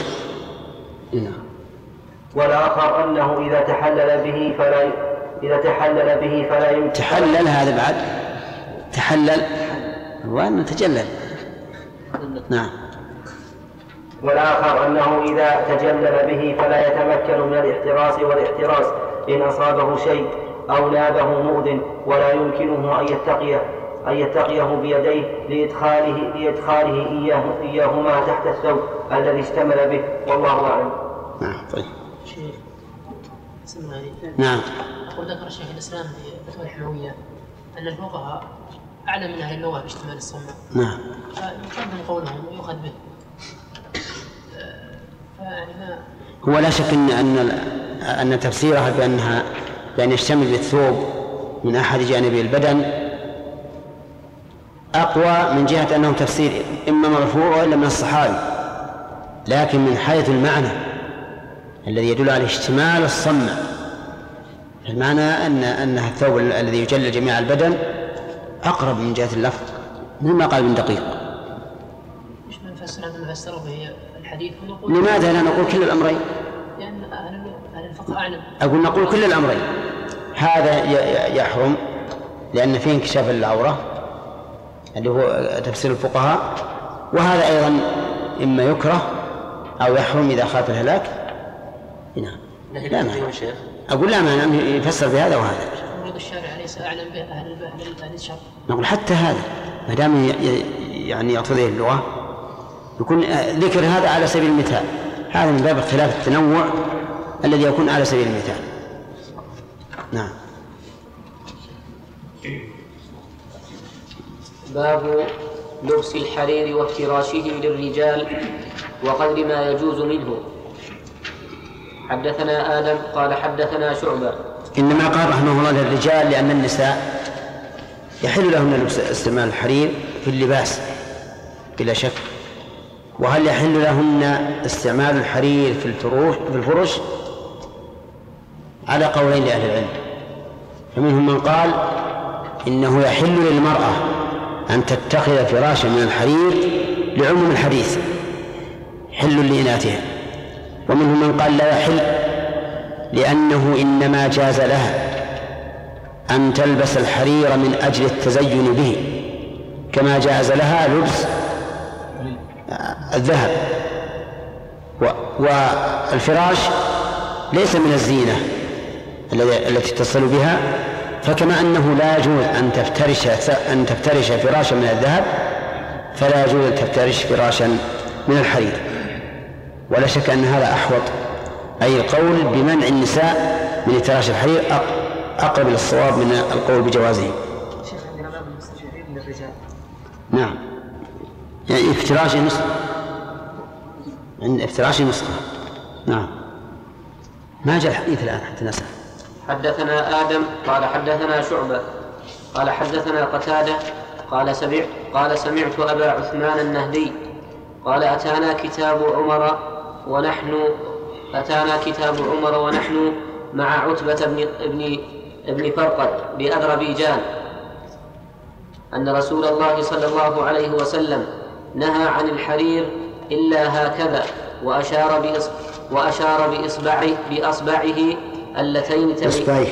والآخر أنه إذا تحلل به فلا إذا تحلل به فلا يمكن تحلل هذا بعد تحلل وأنه تجلل. نعم. والآخر أنه إذا تجلل به فلا يتمكن من الاحتراس والاحتراس إن أصابه شيء أو نابه مؤذن، ولا يمكنه أن يتقيه أن يتقيه بيديه لإدخاله لإدخاله إياه إياهما تحت الثوب الذي اشتمل به، والله أعلم. نعم. طيب. شيخ سمعني. نعم. أقول ذكر الشيخ الإسلام في فتوى الحموية أن الفقهاء أعلم من أهل اللغة باشتمال الصماء. نعم. فيقدم قولهم ويؤخذ به. هو لا شك أن أن أن تفسيرها بأنها بأن يشتمل بالثوب من أحد جانبي البدن أقوى من جهة أنه تفسير إما مرفوع وإلا من الصحابي، لكن من حيث المعنى الذي يدل على اشتمال الصمع، المعنى أن أنها الثوب الذي يجلل جميع البدن أقرب من جهة اللفظ مما قال ابن دقيق. مش نفسر أن نفسره به الحديث ونقول لماذا لا نقول كل الأمرين؟ لأن أهل الفقه أعلم. أقول نقول كل الأمرين، هذا يحرم لأن فيه انكشاف العورة اللي هو تفسير الفقهاء، وهذا أيضا إما يكره أو يحرم إذا خاف الهلاك. نعم. لا مانع. أقول لا مانع يفسر بهذا وهذا. مريد الشارع ليس أعلم به أهل أهل الشرع. نقول حتى هذا ما دام يعني يقتضي اللغة يكون ذكر هذا على سبيل المثال، هذا من باب اختلاف التنوع الذي يكون على سبيل المثال. نعم. باب لبس الحرير وافتراشه للرجال وقدر ما يجوز منه. حدثنا آدم قال حدثنا شعبة. إنما قال رحمه الله للرجال لأن النساء يحل لهن لبس استعمال الحرير في اللباس بلا شك. وهل يحل لهن استعمال الحرير في الفروش في الفرش؟ على قولين لأهل العلم، فمنهم من قال إنه يحل للمرأة أن تتخذ فراشا من الحرير لعموم الحديث حل لإناثها، ومنهم من قال لا يحل لأنه إنما جاز لها أن تلبس الحرير من أجل التزين به كما جاز لها لبس الذهب. والفراش ليس من الزينة التي تتصل بها، فكما أنه لا يجوز أن تفترش أن تفترش فراشا من الذهب فلا يجوز أن تفترش فراشا من الحرير. ولا شك أن هذا أحوط، أي القول بمنع النساء من افتراش الحرير أقرب إلى الصواب من القول بجوازه. شيخ عندنا باب المستشيرين للرجال. نعم، يعني افتراش نسخة، عند افتراش نسخة. نعم. ما جاء الحديث الآن حتى نسأل. حدثنا آدم قال حدثنا شعبة قال حدثنا قتادة قال سمعت قال سمعت أبا عثمان النهدي قال أتانا كتاب عمر ونحن أتانا كتاب عمر ونحن مع عتبة بن ابن ابن فرقد بأذربيجان أن رسول الله صلى الله عليه وسلم نهى عن الحرير إلا هكذا وأشار بإص وأشار بإصبعه بأصبعه اللتين تلي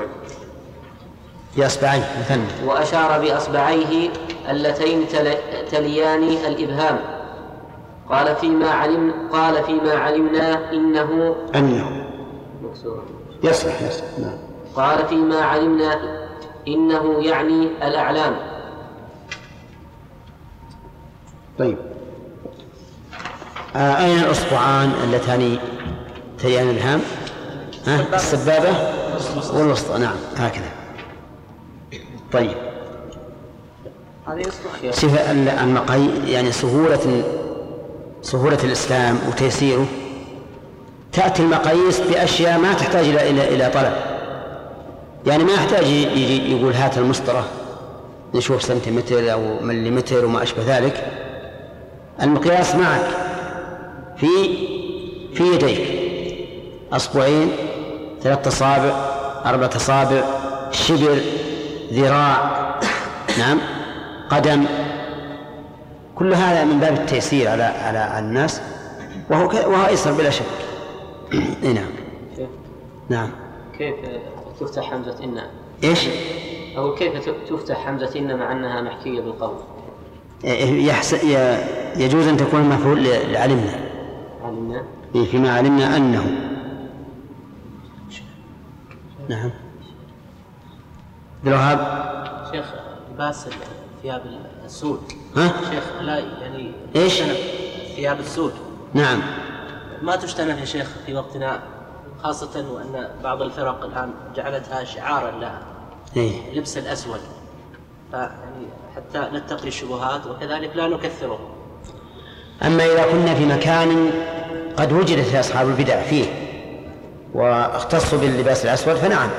بأصبعيه مثنى وأشار بأصبعيه اللتين تليان الإبهام. قال فيما علم قال فيما علمنا إنه أنه مكسور يصلح يصلح. نعم. قال فيما علمنا إنه يعني الأعلام. طيب، آه أين الأصبعان اللتان تليان الإبهام؟ ها؟ السبابة والوسطى. نعم هكذا. طيب، صفة المقاي يعني سهولة سهولة الإسلام وتيسيره. تأتي المقاييس بأشياء ما تحتاج إلى إلى إلى طلب، يعني ما يحتاج يجي يقول هات المسطرة نشوف سنتيمتر أو مليمتر وما أشبه ذلك. المقياس معك في في يديك، أصبعين، ثلاثة أصابع، أربعة أصابع، شبر، ذراع، نعم، قدم، كل هذا من باب التيسير على على الناس، وهو وهو أيسر بلا شك. نعم. نعم. كيف تفتح حمزة إن؟ إيش؟ أو كيف تفتح حمزة إن مع أنها محكية بالقول؟ يجوز أن تكون مفعول لعلمنا. علمنا؟ فيما علمنا أنه. نعم. بالوهاب. شيخ لباس ثياب السود. ها؟ شيخ لا يعني إيش؟ ثياب السود. نعم. ما تجتنب يا شيخ في وقتنا، خاصة وأن بعض الفرق الآن جعلتها شعارا لها. إيه؟ لبس الأسود، يعني حتى نتقي الشبهات وكذلك لا نكثره. أما إذا كنا في مكان قد وجدت أصحاب البدع فيه واختصوا باللباس الأسود فنعم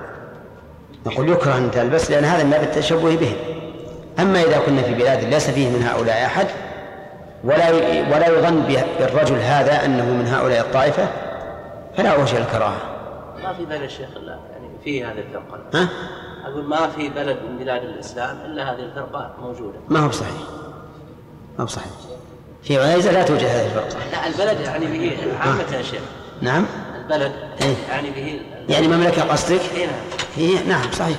نقول يكره أن تلبس، لأن هذا ما بالتشبه بهم. أما إذا كنا في بلاد ليس فيه من هؤلاء أحد ولا ولا يظن بالرجل هذا أنه من هؤلاء الطائفة فلا وجه الكراهة. ما في بلد الشيخ إلا يعني فيه هذه الفرقة. ها؟ أقول ما في بلد من بلاد الإسلام إلا هذه الفرقة موجودة. ما هو بصحيح، ما هو بصحيح. في عنيزة لا توجد هذه الفرقة. لا، البلد يعني به عامة يا شيخ. نعم. البلد إيه؟ يعني به يعني مملكة قصدك؟ إيه نعم. إيه نعم صحيح.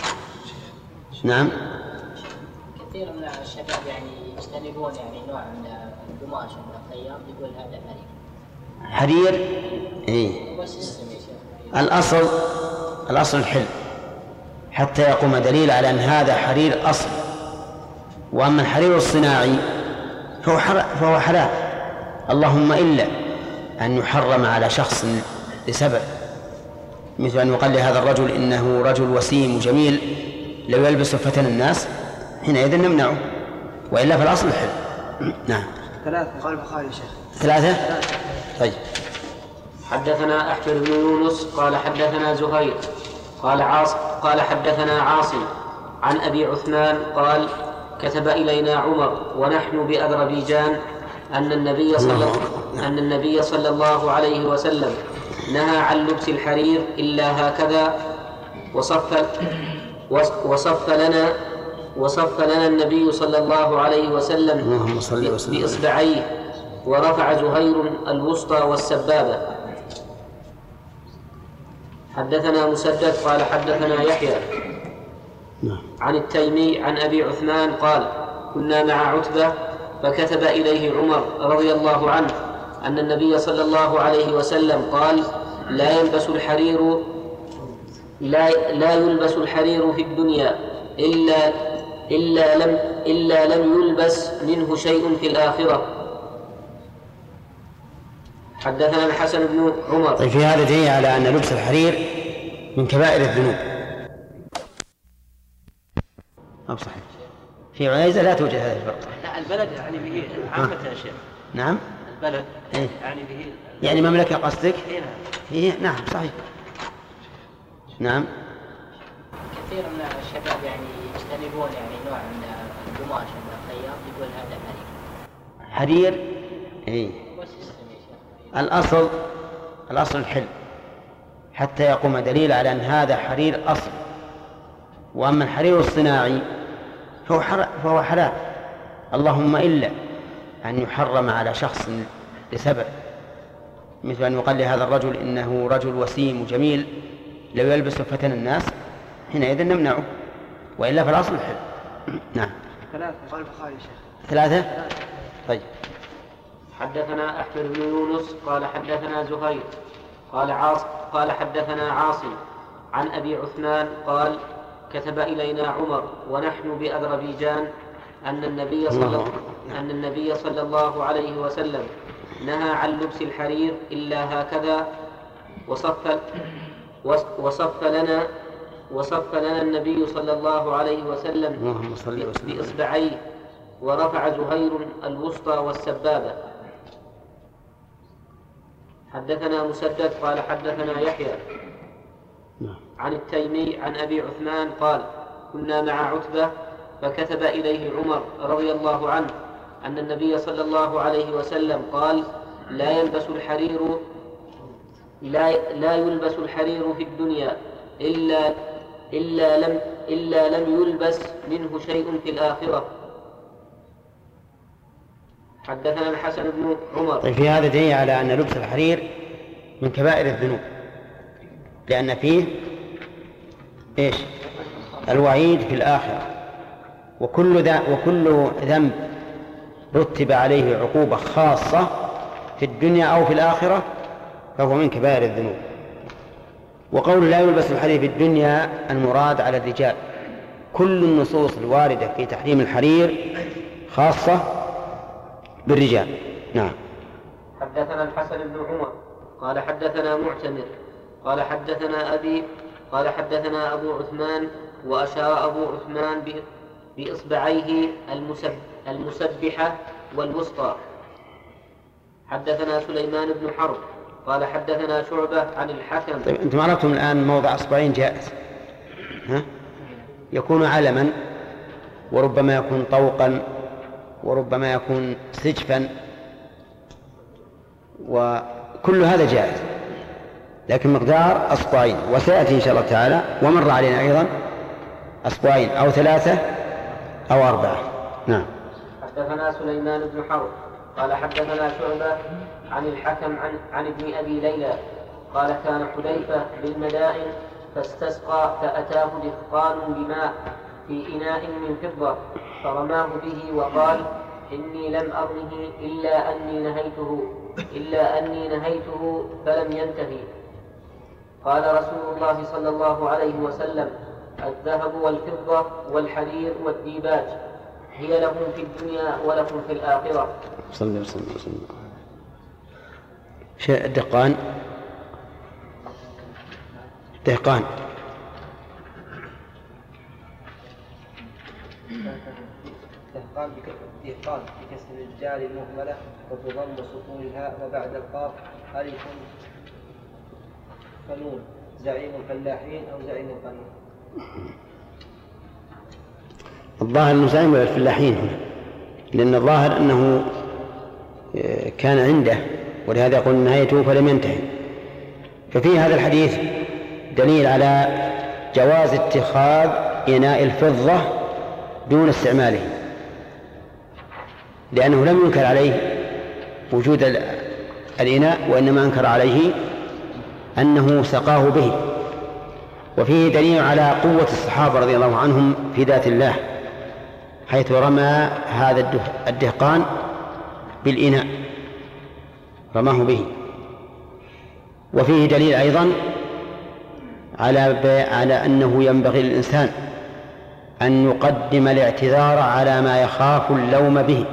نعم. كثير من الشباب يعني يجتنبون يعني نوع من القماش من الخياط يقول هذا حرير. حرير. إيه. الأصل الأصل الحل حتى يقوم دليل على أن هذا حرير أصل. وأما الحرير الصناعي فهو فهو حلال، اللهم إلا أن يحرم على شخص لسبب، مثل أن يقال لهذا الرجل إنه رجل وسيم وجميل لو يلبس فتن الناس حينئذ نمنعه، وإلا فالأصل الحل. نعم. ثلاثة قال البخاري يا شيخ. ثلاثة. طيب. حدثنا أحمد بن يونس قال حدثنا زهير قال عاص قال حدثنا عاصم عن أبي عثمان قال كتب إلينا عمر ونحن بأذربيجان أن النبي صلى أن النبي صلى الله عليه وسلم نهى عن لبس الحرير إلا هكذا، وصف وصف لنا وصف لنا النبي صلى الله عليه وسلم بإصبعيه، ورفع زهير الوسطى والسبابة. حدثنا مسدد قال حدثنا يحيى عن التيمي عن أبي عثمان قال كنا مع عتبة فكتب إليه عمر رضي الله عنه أن النبي صلى الله عليه وسلم قال لا يلبس الحرير لا, لا يلبس الحرير في الدنيا إلا إلا لم إلا لم يلبس منه شيء في الآخرة. حدثنا الحسن بن عمر. طيب في هذا دليل على أن لبس الحرير من كبائر الذنوب. أو صحيح. في عنيزة لا توجد هذه الفرقة. لا البلد يعني به عامة يا شيخ. نعم. البلد إيه؟ يعني به يعني مملكة قصدك؟ إيه نعم. إيه نعم صحيح. نعم. كثير من الشباب يعني يجتنبون يعني نوع من القماش من الخياط يقول هذا حرير. حرير. إيه. الأصل الأصل الحل حتى يقوم دليل على أن هذا حرير أصل. وأما الحرير الصناعي فهو, فهو حلال، اللهم إلا أن يحرم على شخص لسبب، مثل أن يقال لهذا الرجل إنه رجل وسيم وجميل لو يلبس فتن الناس حينئذ نمنعه، وإلا فالأصل الحل. نعم. ثلاثة قال البخاري شيخ. ثلاثة. طيب. حدثنا أحمد بن يونس قال حدثنا زهير قال عاص قال حدثنا عاصم عن أبي عثمان قال كتب إلينا عمر ونحن بأذربيجان أن النبي صلى أن النبي صلى الله عليه وسلم نهى عن لبس الحرير إلا هكذا، وصف وصف لنا وصف لنا النبي صلى الله عليه وسلم بإصبعيه، ورفع زهير الوسطى والسبابة. حدثنا مسدد قال حدثنا يحيى عن التيمي عن أبي عثمان قال كنا مع عتبة فكتب إليه عمر رضي الله عنه أن النبي صلى الله عليه وسلم قال لا يلبس الحرير لا, لا يلبس الحرير في الدنيا إلا, إلا, لم إلا لم يلبس منه شيء في الآخرة. حدثنا الحسن بن عمر. طيب في هذا دليل على أن لبس الحرير من كبائر الذنوب، لأن فيه إيش؟ الوعيد في الآخرة، وكل ذا وكل ذنب رتب عليه عقوبة خاصة في الدنيا أو في الآخرة فهو من كبائر الذنوب. وقول لا يلبس الحرير في الدنيا المراد على الرجال، كل النصوص الواردة في تحريم الحرير خاصة بالرجال. نعم. حدثنا الحسن بن عمر قال حدثنا معتمر قال حدثنا أبي قال حدثنا أبو عثمان، وأشار أبو عثمان بإصبعيه المسب المسبحة والوسطى. حدثنا سليمان بن حرب قال حدثنا شعبة عن الحكم. طيب أنتم عرفتم الآن موضع أصبعين جائز، ها؟ يكون علما، وربما يكون طوقا، وربما يكون سجفا، وكل هذا جائز، لكن مقدار أصبعين، وسيأتي إن شاء الله تعالى ومر علينا أيضا أصبعين أو ثلاثة أو أربعة. نعم. حدثنا سليمان بن حرب قال حدثنا شعبة عن الحكم عن, عن ابن أبي ليلى قال كان حذيفة بالمدائن فاستسقى فأتاه دهقان بماء في إناء من فضة فرماه به وقال إني لم أرمه إلا أني نهيته إلا أني نهيته فلم ينتهي. قال رسول الله صلى الله عليه وسلم الذهب والفضة والحرير والديباج هي لهم في الدنيا ولكم في الآخرة. صلى الله عليه وسلم. شيء الدهقان دهقان دهقان دهقان بكسر الجال المهملة وتضم سكون الهاء وبعد القاف ألف فنون زعيم الفلاحين أو زعيم القنين. الظاهر أنه زعيم الفلاحين هنا، لأن الظاهر أنه كان عنده ولهذا يقول نهايته فلم ينتهي. ففي هذا الحديث دليل على جواز اتخاذ إناء الفضة دون استعماله، لأنه لم ينكر عليه وجود الإناء، وإنما أنكر عليه أنه سقاه به. وفيه دليل على قوة الصحابة رضي الله عنهم في ذات الله، حيث رمى هذا الدهقان بالإناء، رماه به. وفيه دليل أيضا على على أنه ينبغي للإنسان أن يقدم الاعتذار على ما يخاف اللوم به،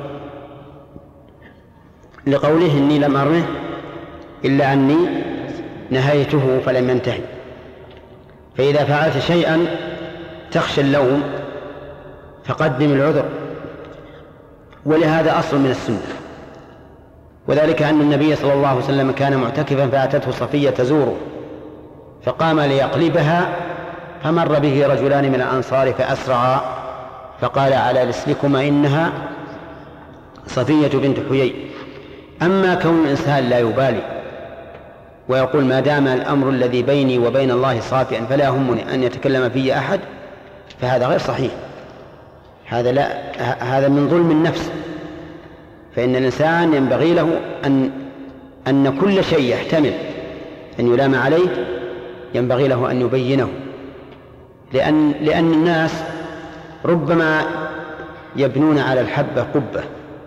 لقوله إني لم أرمه إلا أني نهيته فلم ينتهي. فإذا فعلت شيئا تخشى اللوم فقدم العذر، ولهذا أصل من السنة. وذلك أن النبي صلى الله عليه وسلم كان معتكفا فأتته صفية تزوره فقام ليقلبها فمر به رجلان من الأنصار فأسرعا فقال على رسلكما إنها صفية بنت حيي. أما كون الإنسان لا يبالي ويقول ما دام الأمر الذي بيني وبين الله صافيا فلا يهمني أن يتكلم في أحد، فهذا غير صحيح. هذا لا هذا من ظلم النفس. فإن الإنسان ينبغي له أن أن كل شيء يحتمل أن يلام عليه ينبغي له أن يبينه، لأن لأن الناس ربما يبنون على الحبة قبة،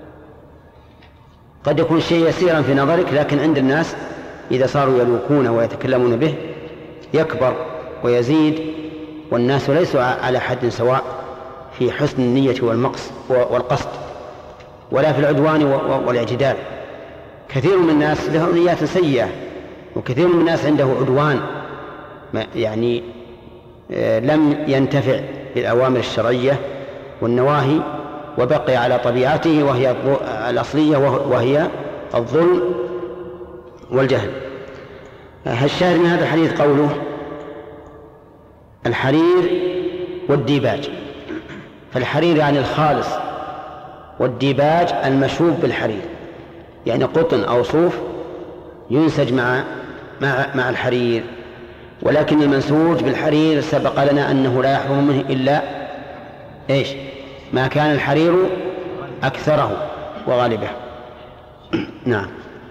قد يكون شيء يسيرا في نظرك لكن عند الناس إذا صاروا يلوكون ويتكلمون به يكبر ويزيد، والناس ليسوا على حد سواء في حسن النية والقصد ولا في العدوان والاعتدال. كثير من الناس له نيات سيئة، وكثير من الناس عنده عدوان يعني لم ينتفع بالأوامر الشرعية والنواهي وبقي على طبيعته وهي الأصلية وهي الظلم والجهل. الشاهد من هذا الحديث قوله الحرير والديباج. فالحرير يعني الخالص، والديباج المشوب بالحرير، يعني قطن أو صوف ينسج مع مع مع الحرير. ولكن المنسوج بالحرير سبق لنا أنه لا يحرم منه إلا إيش؟ ما كان الحرير أكثره وغالبه. نعم.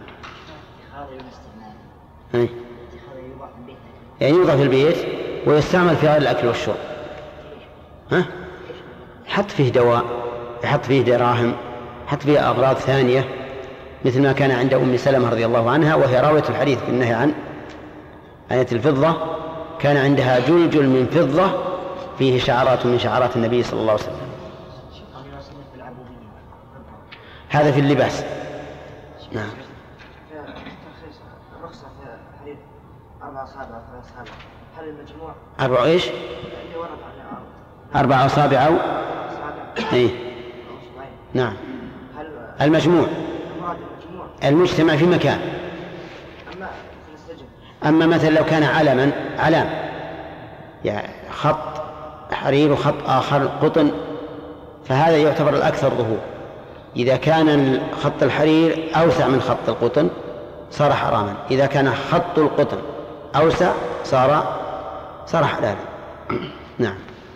يعني يوضع في البيت ويستعمل في غير الأكل والشرب. ها؟ حط فيه دواء، يحط فيه دراهم، حط فيه أغراض ثانية، مثل ما كان عند أم سلمة رضي الله عنها وهي راوية الحديث في النهي عن آية الفضة، كان عندها جلجل من فضة فيه شعرات من شعرات النبي صلى الله عليه وسلم. هذا في اللباس. نعم. الرخصة في حديث أربع أصابع ثلاث أصابع، هل المجموع أربع إيش؟ أربع أصابع أو إيه؟ نعم. المجموع المجتمع في مكان. أما مثلا لو كان علما علام يعني خط حرير وخط آخر قطن فهذا يعتبر الأكثر ظهور. إذا كان خط الحرير أوسع من خط القطن صار حراما، إذا كان خط القطن أوسع صار صار حلالا. نعم.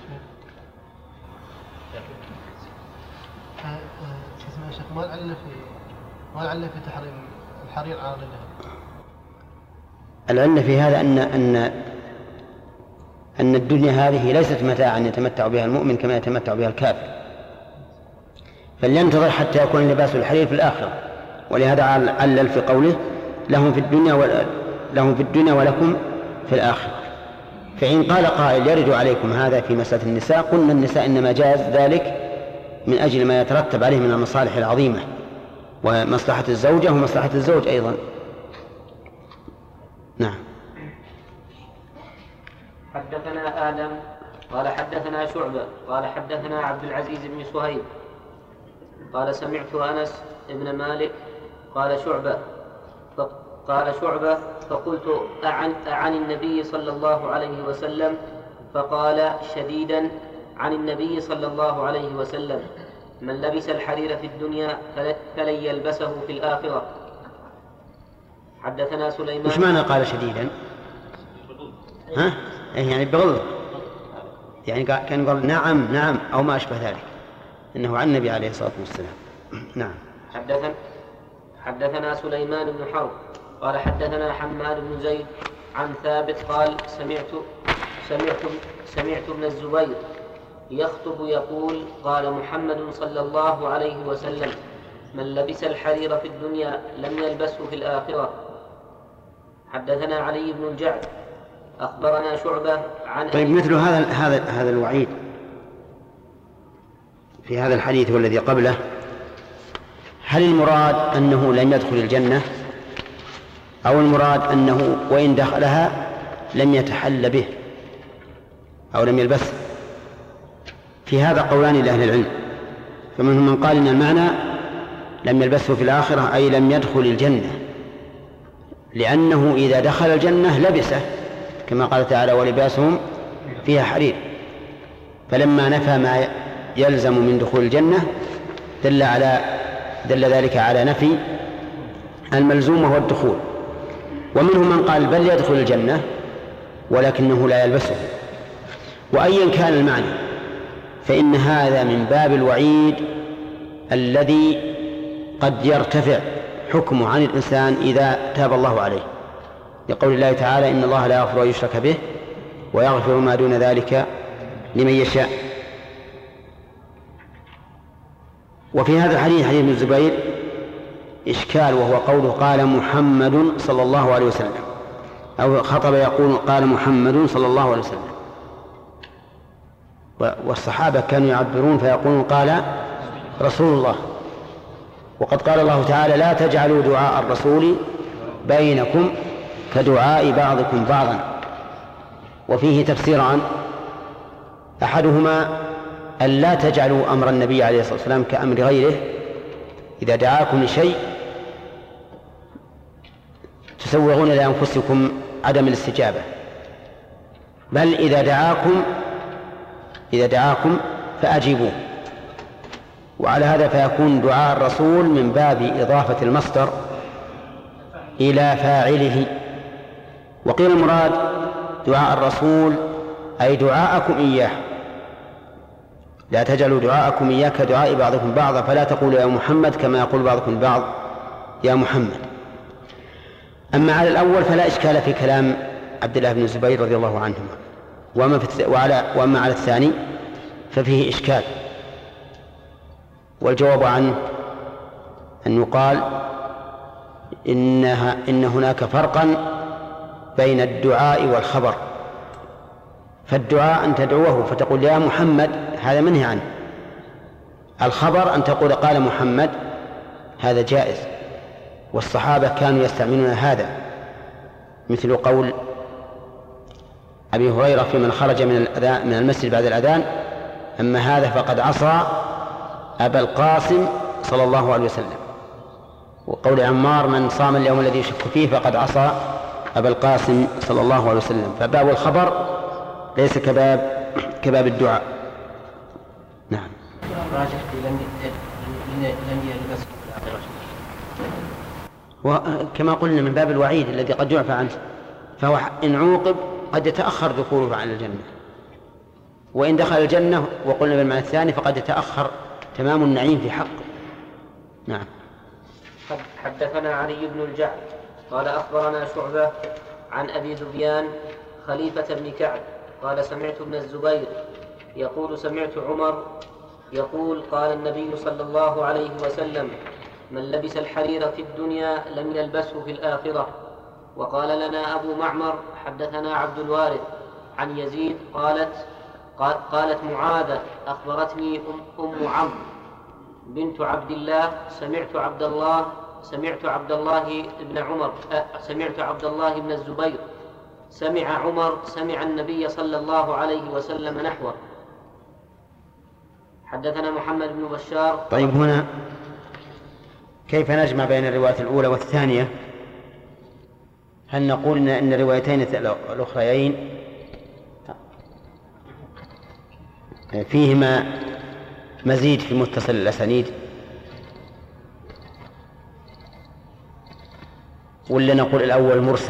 ما العلة في ما العلة في تحريم الحرير على الرجال؟ العلة في هذا أن أن أن الدنيا هذه ليست متاعا يتمتع بها المؤمن كما يتمتع بها الكافر، فلينتظر حتى يكون لباس الحرير في الآخرة. ولهذا علل في قوله لهم في الدنيا ولا لهم في الدنيا ولكم في الآخرة. فإن قال قائل يرد عليكم هذا في مسألة النساء، قلنا النساء إنما جاز ذلك من أجل ما يترتب عليه من المصالح العظيمة ومصلحة الزوجة ومصلحة الزوج أيضا. نعم. حدثنا آدم قال حدثنا شعبة قال حدثنا عبد العزيز بن صهيب قال سمعت أنس بن مالك قال شعبة قال شعبة فقلت أعن, أعن النبي صلى الله عليه وسلم؟ فقال شديدا عن النبي صلى الله عليه وسلم من لبس الحرير في الدنيا فلن يلبسه في الآخرة. حدثنا سليمان. وش معنى قال شديدا؟ ها؟ يعني بغض، يعني كان يقول نعم نعم أو ما أشبه ذلك، إنه عن النبي عليه الصلاة والسلام. نعم. حدثنا حدثنا سليمان بن حرب قال حدثنا حماد بن زيد عن ثابت قال سمعت سمعت سمعت ابن الزبير يخطب يقول قال محمد صلى الله عليه وسلم من لبس الحرير في الدنيا لم يلبسه في الآخرة. حدثنا علي بن الجعد أخبرنا شعبة عن طيب مثل هذا هذا هذا الوعيد في هذا الحديث والذي قبله، هل المراد أنه لم يدخل الجنة أو المراد أنه وإن دخلها لم يتحل به أو لم يلبسه؟ في هذا قولان لأهل العلم، فمنهم من قال إن المعنى لم يلبسه في الآخرة أي لم يدخل الجنة، لأنه إذا دخل الجنة لبسه كما قال تعالى ولباسهم فيها حرير، فلما نفى ما يلزم من دخول الجنة دل على دل ذلك على نفي الملزوم وهو الدخول. ومنهم من قال بل يدخل الجنة ولكنه لا يلبسه. وأيا كان المعنى فإن هذا من باب الوعيد الذي قد يرتفع حكمه عن الإنسان إذا تاب الله عليه، لقول الله تعالى إن الله لا يغفر أن يشرك به ويغفر ما دون ذلك لمن يشاء. وفي هذا الحديث حديث ابن الزبير إشكال، وهو قوله قال محمد صلى الله عليه وسلم، أو خطب يقول قال محمد صلى الله عليه وسلم، والصحابة كانوا يعبرون فيقولون قال رسول الله. وقد قال الله تعالى لا تجعلوا دعاء الرسول بينكم كدعاء بعضكم بعضا. وفيه تفسيران، أحدهما أن لا تجعلوا أمر النبي عليه الصلاة والسلام كأمر غيره، إذا دعاكم لشيء تسوغون لأنفسكم عدم الاستجابة، بل إذا دعاكم إذا دعاكم فأجيبوه. وعلى هذا فيكون دعاء الرسول من باب إضافة المصدر إلى فاعله. وقيل المراد دعاء الرسول أي دعاءكم إياه، لا تجعلوا دعاءكم إياه كدعاء بعضكم بعضا، فلا تقولوا يا محمد كما يقول بعضكم بعض يا محمد. أما على الأول فلا إشكال في كلام عبد الله بن الزبير رضي الله عنهما، وأما, في وعلى وأما على الثاني ففيه إشكال. والجواب عنه أن يقال إنها إن هناك فرقا بين الدعاء والخبر. فالدعاء أن تدعوه فتقول يا محمد هذا منهي عنه، الخبر أن تقول قال محمد هذا جائز، والصحابة كانوا يستعملون هذا، مثل قول أبي هريرة في من خرج من الأذان من المسجد بعد الأذان أما هذا فقد عصى أبا القاسم صلى الله عليه وسلم، وقول عمار من صام اليوم الذي يشك فيه فقد عصى أبا القاسم صلى الله عليه وسلم. فباب الخبر ليس كباب كباب الدعاء. نعم. وكما قلنا من باب الوعيد الذي قد يعفى عنه، فهو إن عوقب قد يتأخر دخوله عن الجنة، وإن دخل الجنة وقلنا بالمعنى الثاني فقد يتأخر تمام النعيم في حقه. نعم. حدثنا علي بن الجعد قال أخبرنا شعبة عن أبي ذبيان خليفة بن كعب قال سمعت ابن الزبير يقول سمعت عمر يقول قال النبي صلى الله عليه وسلم من لبس الحرير في الدنيا لم يلبسه في الآخرة. وقال لنا أبو معمر حدثنا عبد الوارث عن يزيد قالت قالت معاذة أخبرتني أم, أم عمرو بنت عبد الله سمعت عبد الله سمعت عبد الله بن عمر سمعت عبد الله بن الزبير سمع عمر سمع النبي صلى الله عليه وسلم نحوه. حدثنا محمد بن بشار. طيب هنا كيف نجمع بين الرواية الأولى والثانية؟ هل نقول إن الروايتين الأخريين فيهما مزيد في متصل الأسانيد، ولا نقول الأول مرسل،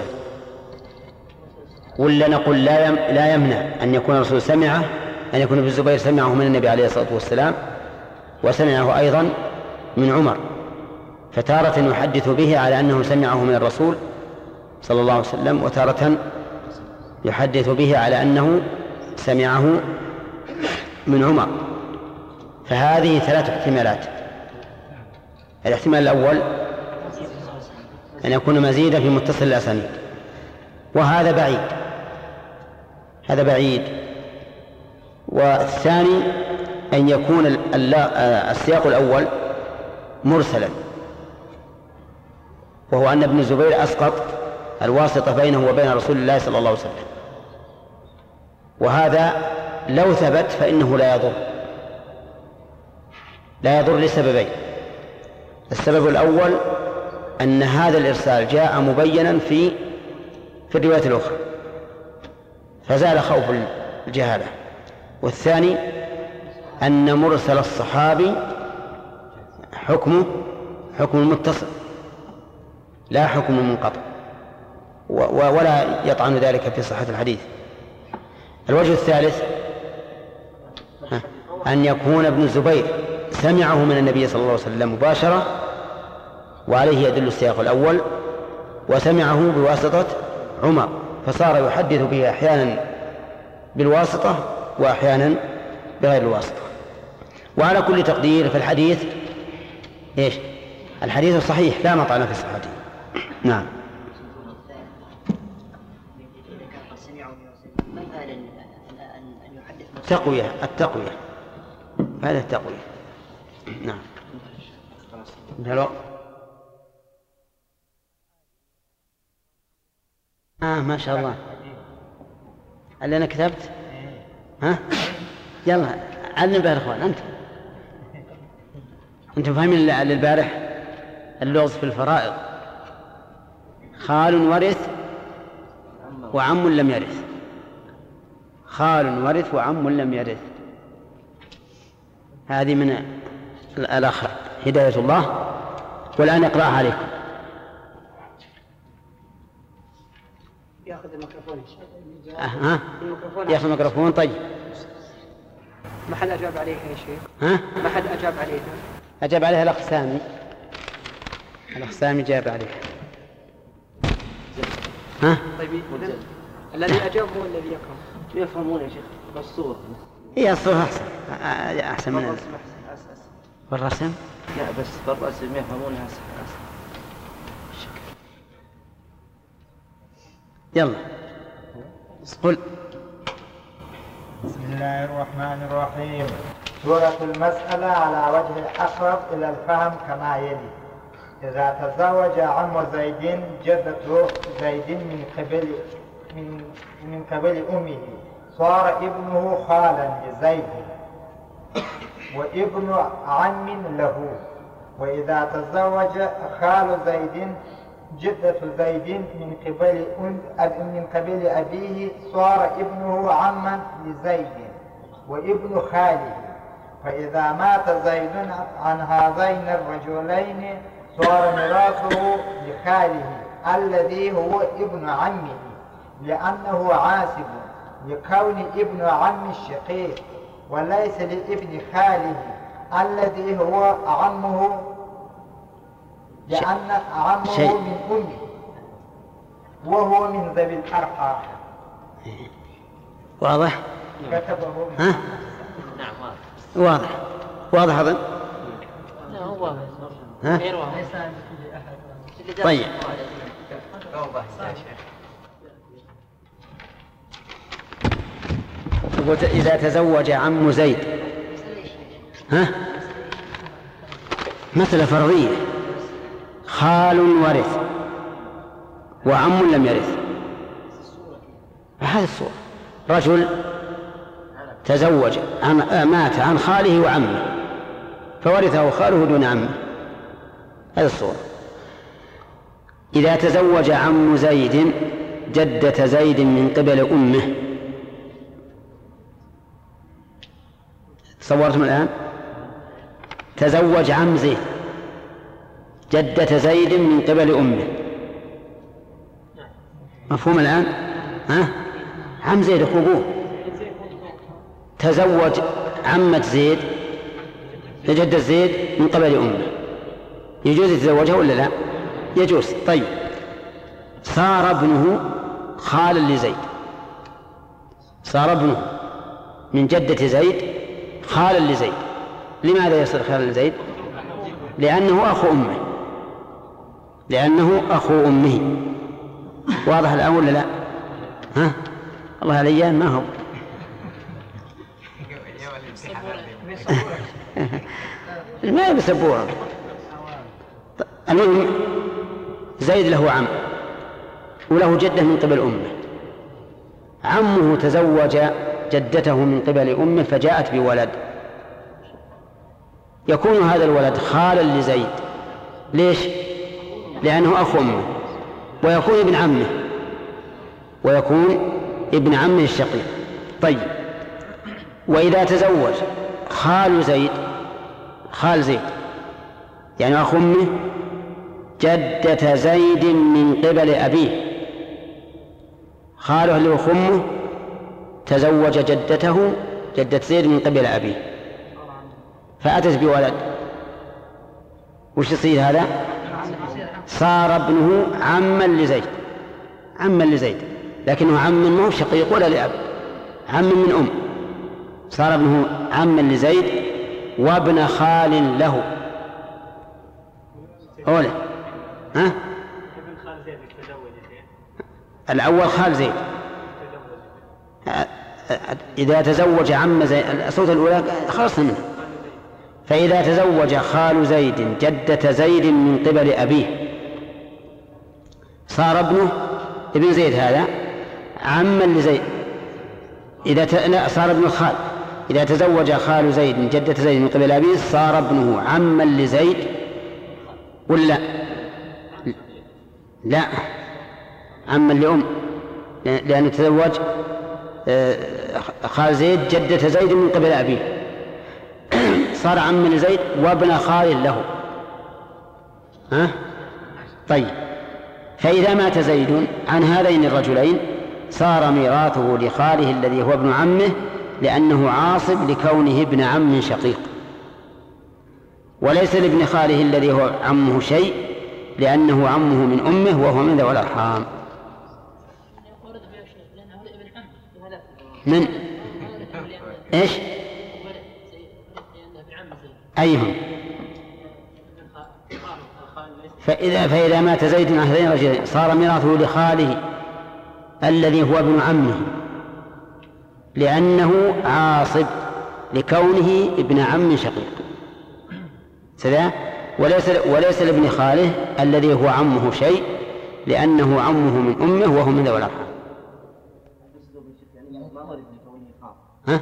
ولا نقول لا لا يمنع أن يكون الرسول سمعه أن يكون ابن الزبير سمعه من النبي عليه الصلاة والسلام وسمعه أيضا من عمر، فتارة يحدث به على أنه سمعه من الرسول صلى الله عليه وسلم، وتارة يحدث به على أنه سمعه من عمر. فهذه ثلاث احتمالات. الاحتمال الأول أن يكون مزيدا في متصل الأسانيد، وهذا بعيد، هذا بعيد. والثاني أن يكون السياق الأول مرسلا، وهو أن ابن الزبير أسقط الواسطة بينه وبين رسول الله صلى الله عليه وسلم، وهذا لو ثبت فإنه لا يضر، لا يضر لسببين. السبب الأول أن هذا الإرسال جاء مبينا في في الرواية الأخرى فزال خوف الجهالة. والثاني أن مرسل الصحابي حكمه حكم المتصل لا حكم المنقطع، ولا يطعن ذلك في صحة الحديث. الوجه الثالث أن يكون ابن الزبير سمعه من النبي صلى الله عليه وسلم مباشرة، وعليه يدل السياق الأول، وسمعه بواسطة عمر فصار يحدث به أحيانا بالواسطة وأحيانا بغير الواسطة. وعلى كل تقدير في الحديث إيش؟ الحديث صحيح لا مطعن في صحته. نعم. تقوية، التقوية، هذا التقوية. نعم. انتهى آه ما شاء الله. اللي أنا كتبت ها يلا علم البارح اخوان. أنت أنتم فاهمين البارح اللغز في الفرائض خال ورث وعم لم يرث، خال ورث وعم لم يرث، هذه من الآخر هداية الله. والآن اقرأها عليكم. ياخذ الميكروفون. ها ياخذ الميكروفون. طيب ما حد أجاب عليها يا شيخ؟ ها ما حد أجاب عليها؟ أجاب عليها الأخ سامي، الأخ سامي جاب عليها. ها طيب الذي أجاب هو الذي يفهم. يفهمون يا شيخ بالصورة. هي الصورة أحسن أحسن من الرسم. والرسم لا بس بالرسم يفهمونها أسهل. يلا قل. بسم الله الرحمن الرحيم. سورة المسألة على وجه الأقرب إلى الفهم كما يلي: إذا تزوج عم زيد جدة زيد من قبل من من قبل أمه صار ابنه خالا لزيد وابن عم له. وإذا تزوج خال زيد جدة زيد من قبل من قبل أبيه صار ابنه عما لزيد وابن خاله. فإذا مات زيد عن هذين الرجلين صار ميراثه لخاله الذي هو ابن عمه، لأنه عاسب لكون ابن عم الشقيق، وليس لابن خاله الذي هو عمه، لأن عمه شيء. من أمه وهو من ذوي الأرحام. واضح؟ كتبه ها؟ نعم واضح. واضح أظن؟ لا هو واضح. ها؟ غير واضح. طيب إذا تزوج عم زيد ها مثل فرضية خال ورث وعم لم يرث، هذه الصورة. رجل تزوج عن مات عن خاله وعمه فورثه خاله دون عمه، هذه الصورة. إذا تزوج عم زيد جدة زيد من قبل أمه، تصورتم الآن؟ تزوج عم زيد جدة زيد من قبل أمه، مفهوم الآن؟ ها؟ عم زيد أخو أبوه تزوج عمة زيد لجدة زيد من قبل أمه، يجوز يتزوجها ولا لا؟ يجوز. طيب صار ابنه خالا لزيد، صار ابنه من جدة زيد خالا لزيد. لماذا يصير خالا لزيد؟ لأنه أخو أمه، لأنه أخو أمه. واضح الآن ولا لا؟ ها؟ الله الأيام ما هو ما يسبوها. المهم زيد له عم وله جدة من قبل أمه. عمه تزوج جدته من قبل أمه فجاءت بولد، يكون هذا الولد خالا لزيد. ليش؟ لأنه أخو أمه، ويكون ابن عمه ويكون ابن عمه الشقيق. طيب، وإذا تزوج خال زيد، خال زيد يعني أخو أمه، جدة زيد من قبل أبيه، خاله اللي هو أمه تزوج جدته جدة زيد من قبل أبيه فأتت بولد، وش يصير هذا؟ صار ابنه عما لزيد، عما لزيد، لكنه عم ما هو شقيق ولا لأب، عم من أم. صار ابنه عما لزيد وابن خال له. أولا ها؟ الأول خال زيد، إذا تزوج عم زيد الصوت الأولى خلصنا منه. فإذا تزوج خال زيد جدة زيد من قبل أبيه صار ابنه ابن زيد هذا عما لزيد. إذا ت... لا صار ابن الخال. إذا تزوج خال زيد جدة زيد من قبل أبيه صار ابنه عما لزيد ولا لا؟ عما لأم، لأنه تزوج خال زيد جدة زيد من قبل أبيه صار عم لزيد وابن خال له. ها؟ طيب، فإذا مات زيد عن هذين الرجلين صار ميراثه لخاله الذي هو ابن عمه، لأنه عاصب لكونه ابن عم شقيق، وليس لابن خاله الذي هو عمه شيء، لأنه عمه من أمه وهو من ذوي الأرحام. من إيش؟ أيهم؟ فإذا, فإذا مات زيد عن هذين الرجلين صار ميراثه لخاله الذي هو ابن عمه، لأنه عاصب لكونه ابن عم شقيق سذا، وليس, وليس لابن خاله الذي هو عمه شيء، لأنه عمه من أمه وهو من ذوي الأرحام. ها؟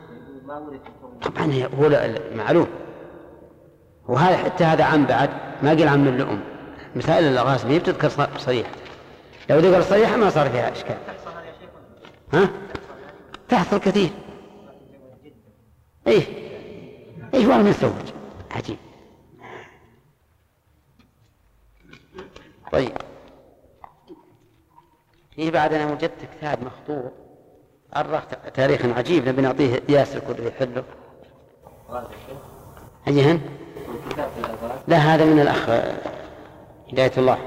طبعا هو معلوم، وهذا حتى هذا عم بعد ما قل عم الأم. مسائل الأغاث ما بتذكر صريحة، لو ذكر صريحة ما صار فيها إشكال. ها؟ تحصل كثير. إيه إيه وانا متزوج عجيب. طيب، في بعدنا وجدت كتاب مخطوط أرخ تاريخ عجيب نبي نعطيه ياسر كله يحله. أيهن؟ لا هذا من الأخ هداية الله.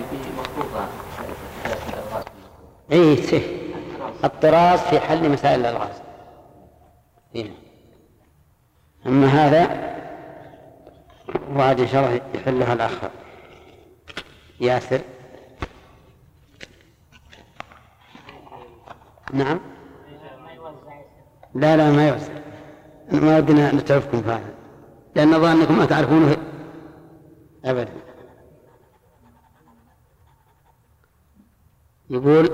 إيه سه الطراز في حل مسائل الألغاز. إيه. أما هذا وعد إن شاء الله يحلها الأخ ياسر. نعم. لا لا ما يوزع، ما ودنا نتعبكم فعلا، لأن نظن أنكم ما تعرفونه أبدا. يقول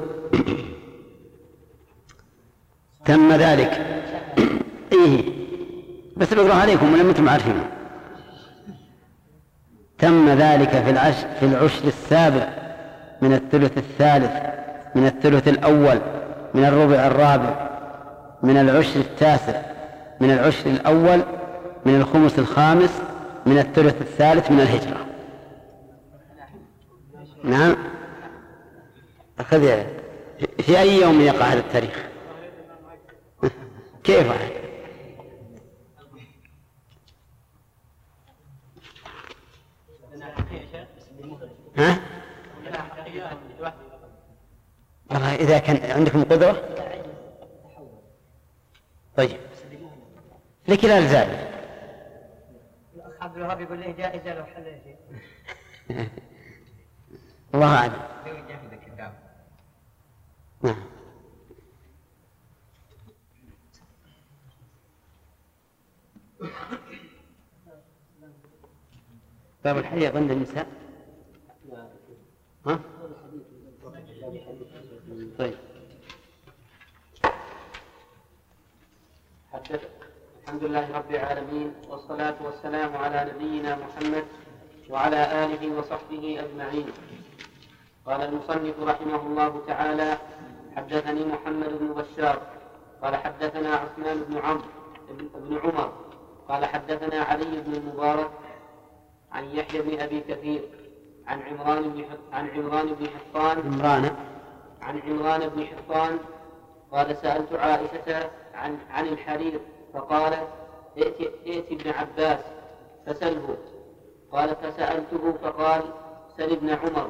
تم ذلك. إيه بس بقرأ عليكم ولم أنتم عارفين. تم ذلك في العشر في العشر السابع من الثلث الثالث من الثلث الأول من الربع الرابع من العشر التاسع من العشر الأول من الخمس الخامس من الثلث الثالث من الهجرة. نعم. أخذ في أي يوم يقع هذا التاريخ؟ كيف؟ ها؟ والله إذا كان عندكم قدرة. طيب لكن لا الزال. الأخ عبد الوهاب يقول لي جائزة لو حل شيء. الله أعلم. جاهد الكتاب. نعم. باب الحرير ضمن النساء. ها؟ طيب. الحمد لله رب العالمين، والصلاة والسلام على نبينا محمد وعلى آله وصحبه أجمعين. قال المصنف رحمه الله تعالى: حدثني محمد بن بشار قال حدثنا عثمان بن عمرو بن عمر قال حدثنا علي بن المبارك عن يحيى بن أبي كثير عن عمران بن عن عمران بن حطان عمران عن عمران بن حطان قال سألت عائشة عن عن الحرير فقالت: ائت ائت ابن عباس فسله. قال فسألته فقال: سل ابن عمر.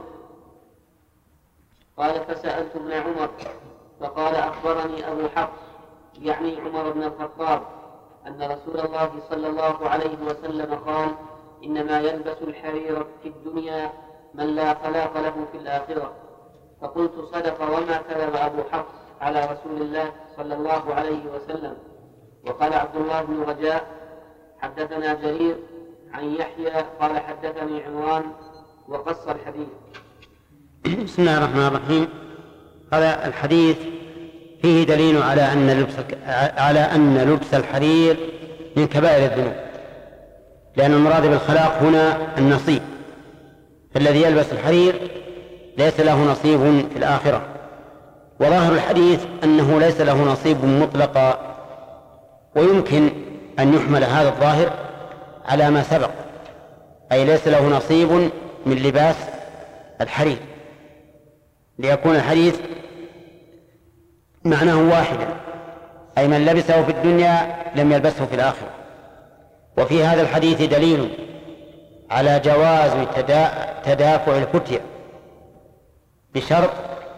قال فسألت ابن عمر فقال: أخبرني أبو حفص يعني عمر بن الخطاب أن رسول الله صلى الله عليه وسلم قال: إنما يلبس الحرير في الدنيا من لا خلاق له في الآخرة. فقلت: صدق وما كذب أبو حفص على رسول الله صلى الله عليه وسلم. وقال عبد الله بن رجاء: حدثنا جرير عن يحيى قال حدثني عمران وقص الحديث. بسم الله الرحمن الرحيم. هذا الحديث فيه دليل على أن لبس على أن لبس الحرير من كبائر الذنوب، لأن المراد بالخلاق هنا النصيب، فالذي يلبس الحرير ليس له نصيب في الآخرة. وظاهر الحديث أنه ليس له نصيب مطلقا، ويمكن أن يحمل هذا الظاهر على ما سبق، أي ليس له نصيب من لباس الحرير، ليكون الحديث معناه واحدا، أي من لبسه في الدنيا لم يلبسه في الآخرة. وفي هذا الحديث دليل على جواز تدافع الفتية بشرط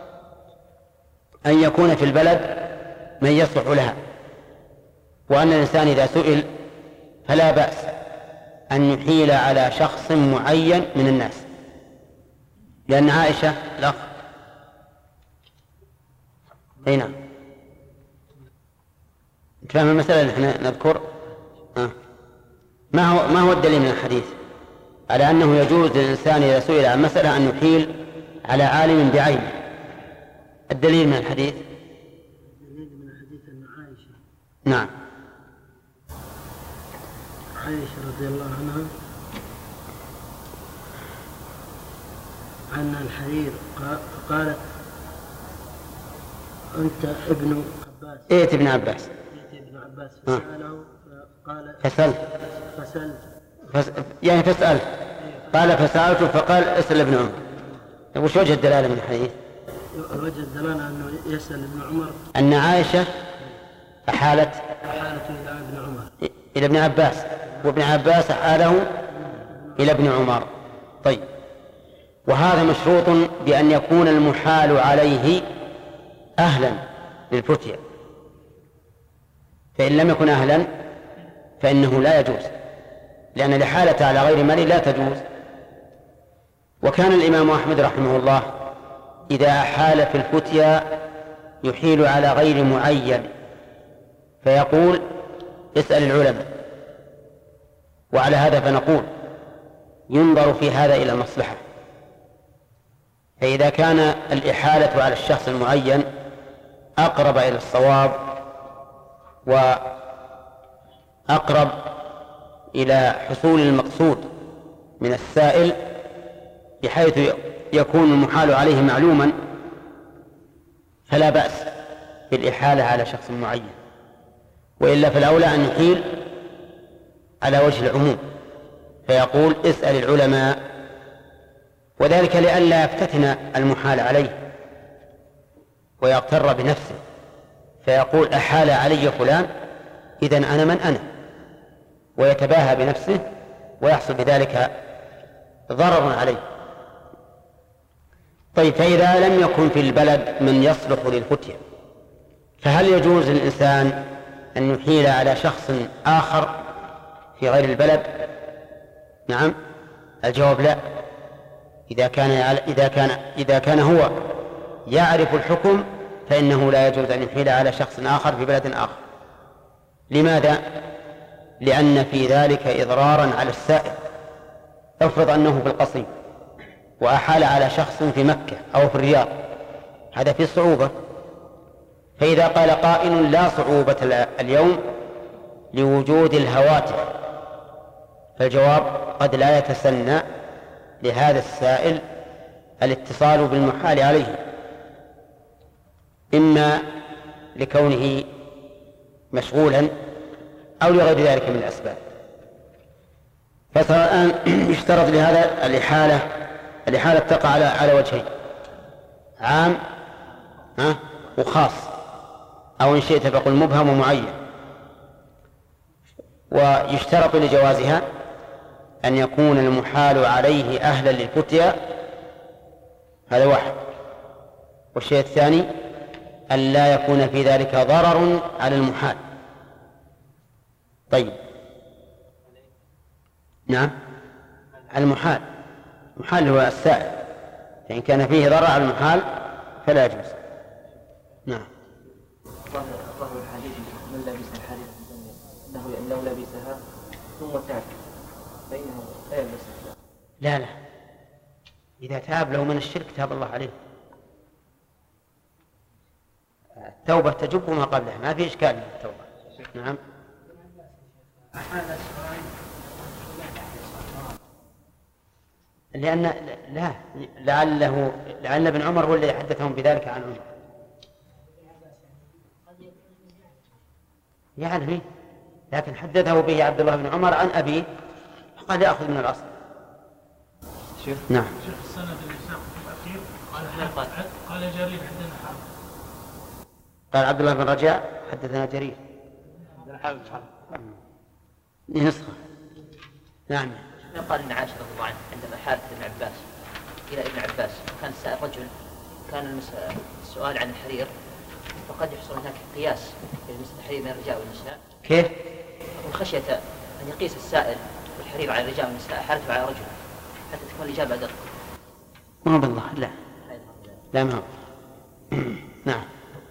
أن يكون في البلد من يصلح لها، وأن الإنسان إذا سئل فلا بأس أن يحيل على شخص معين من الناس، لأن عائشة الأخ أي نعم فهم المسألة اللي احنا نذكر. آه. ما هو ما هو الدليل من الحديث على أنه يجوز للإنسان إذا سئل عن مسألة أن يحيل على عالم بعينه؟ الدليل من الحديث الدليل من الحديث أن عائشة نعم عائشة رضي الله عنها عن الحرير قالت: أنت ابن عباس. ائت ابن عباس. ائت ابن عباس فسأله فقال: فسل فسل فس... يعني فسأل. قال فسألته فقال: اسأل ابن عمر. وش وجه الدلالة من الحديث؟ وجه الدلالة أنه يسأل ابن عمر أن عائشة أحالت أحالت إلى ابن عمر إلى ابن عباس، وابن عباس أحاله إلى ابن عمر. طيب، وهذا مشروط بأن يكون المحال عليه أهلا للفتية، فإن لم يكن أهلا فإنه لا يجوز، لأن الإحالة على غير مال لا تجوز. وكان الإمام أحمد رحمه الله إذا أحال في الفتية يحيل على غير معين، فيقول: اسأل العلماء. وعلى هذا فنقول: ينظر في هذا إلى المصلحة، فإذا كان الإحالة على الشخص المعين أقرب إلى الصواب وأقرب إلى حصول المقصود من السائل، بحيث يكون المحال عليه معلوما، فلا بأس بالإحالة على شخص معين. وإلا فالأولى أن يحيل على وجه العموم، فيقول: اسأل العلماء، وذلك لئلا يفتتن المحال عليه ويغتر بنفسه فيقول: أحال علي فلان إذن أنا من أنا، ويتباهى بنفسه ويحصل بذلك ضرر عليه. طيب، فإذا لم يكن في البلد من يصلح للفتية، فهل يجوز للإنسان أن يحيل على شخص آخر في غير البلد؟ نعم، الجواب لا. إذا كان إذا كان إذا كان هو يعرف الحكم فإنه لا يجوز أن يحيل على شخص آخر في بلد آخر. لماذا؟ لأن في ذلك إضرارا على السائل. افرض أنه بالقصيم وأحال على شخص في مكة أو في الرياض، هذا فيه صعوبة. فإذا قال قائل لا صعوبة اليوم لوجود الهواتف، فالجواب قد لا يتسنى لهذا السائل الاتصال بالمحال عليه، إما لكونه مشغولا أو لغير ذلك من الأسباب. فصار الآن يشترط لهذا الإحالة الإحالة تقع على على وجهين، عام ها وخاص، أو إن شئت فقل مبهم ومعين. ويشترط لجوازها أن يكون المحال عليه أهلا للفتيا، هذا واحد. والشيء الثاني أن لا يكون في ذلك ضرر على المحال. طيب نعم، المحال المحال هو السائل، فإن كان فيه ضرر على المحال فلا يجوز. نعم. ظهر الحديث من لبس الحرير انه لو لبسها ثم تاب فإنه لا يلبسها. لا لا، إذا تاب له من الشرك تاب الله عليه. التوبة تجب ما قبلها، ما في إشكال من التوبة. نعم. لأن لا لعله لعل ابن عمر هو الذي حدثهم بذلك عن عمر. يعني لكن حدثه به عبد الله بن عمر عن أبيه، قد يأخذ من الأصل. شوف نعم. شوف السند اللي ساق في الأخير قال قال جرير حدثنا حرب. قال عبد الله بن رجاء حدثنا جرير. نسخة. نعم. قال ابن عاشر رضي الله عنه عندما حادث ابن عباس إلى ابن عباس كان سائل رجل، كان السؤال عن الحرير، فقد يحصل هناك قياس بين الحرير بين الرجال والنساء. كيف؟ خشية أن يقيس السائل الحرير على الرجال والنساء حالته على رجل حتى تكون الإجابة دقيقة. ما بالله لا لا ما هو. نعم.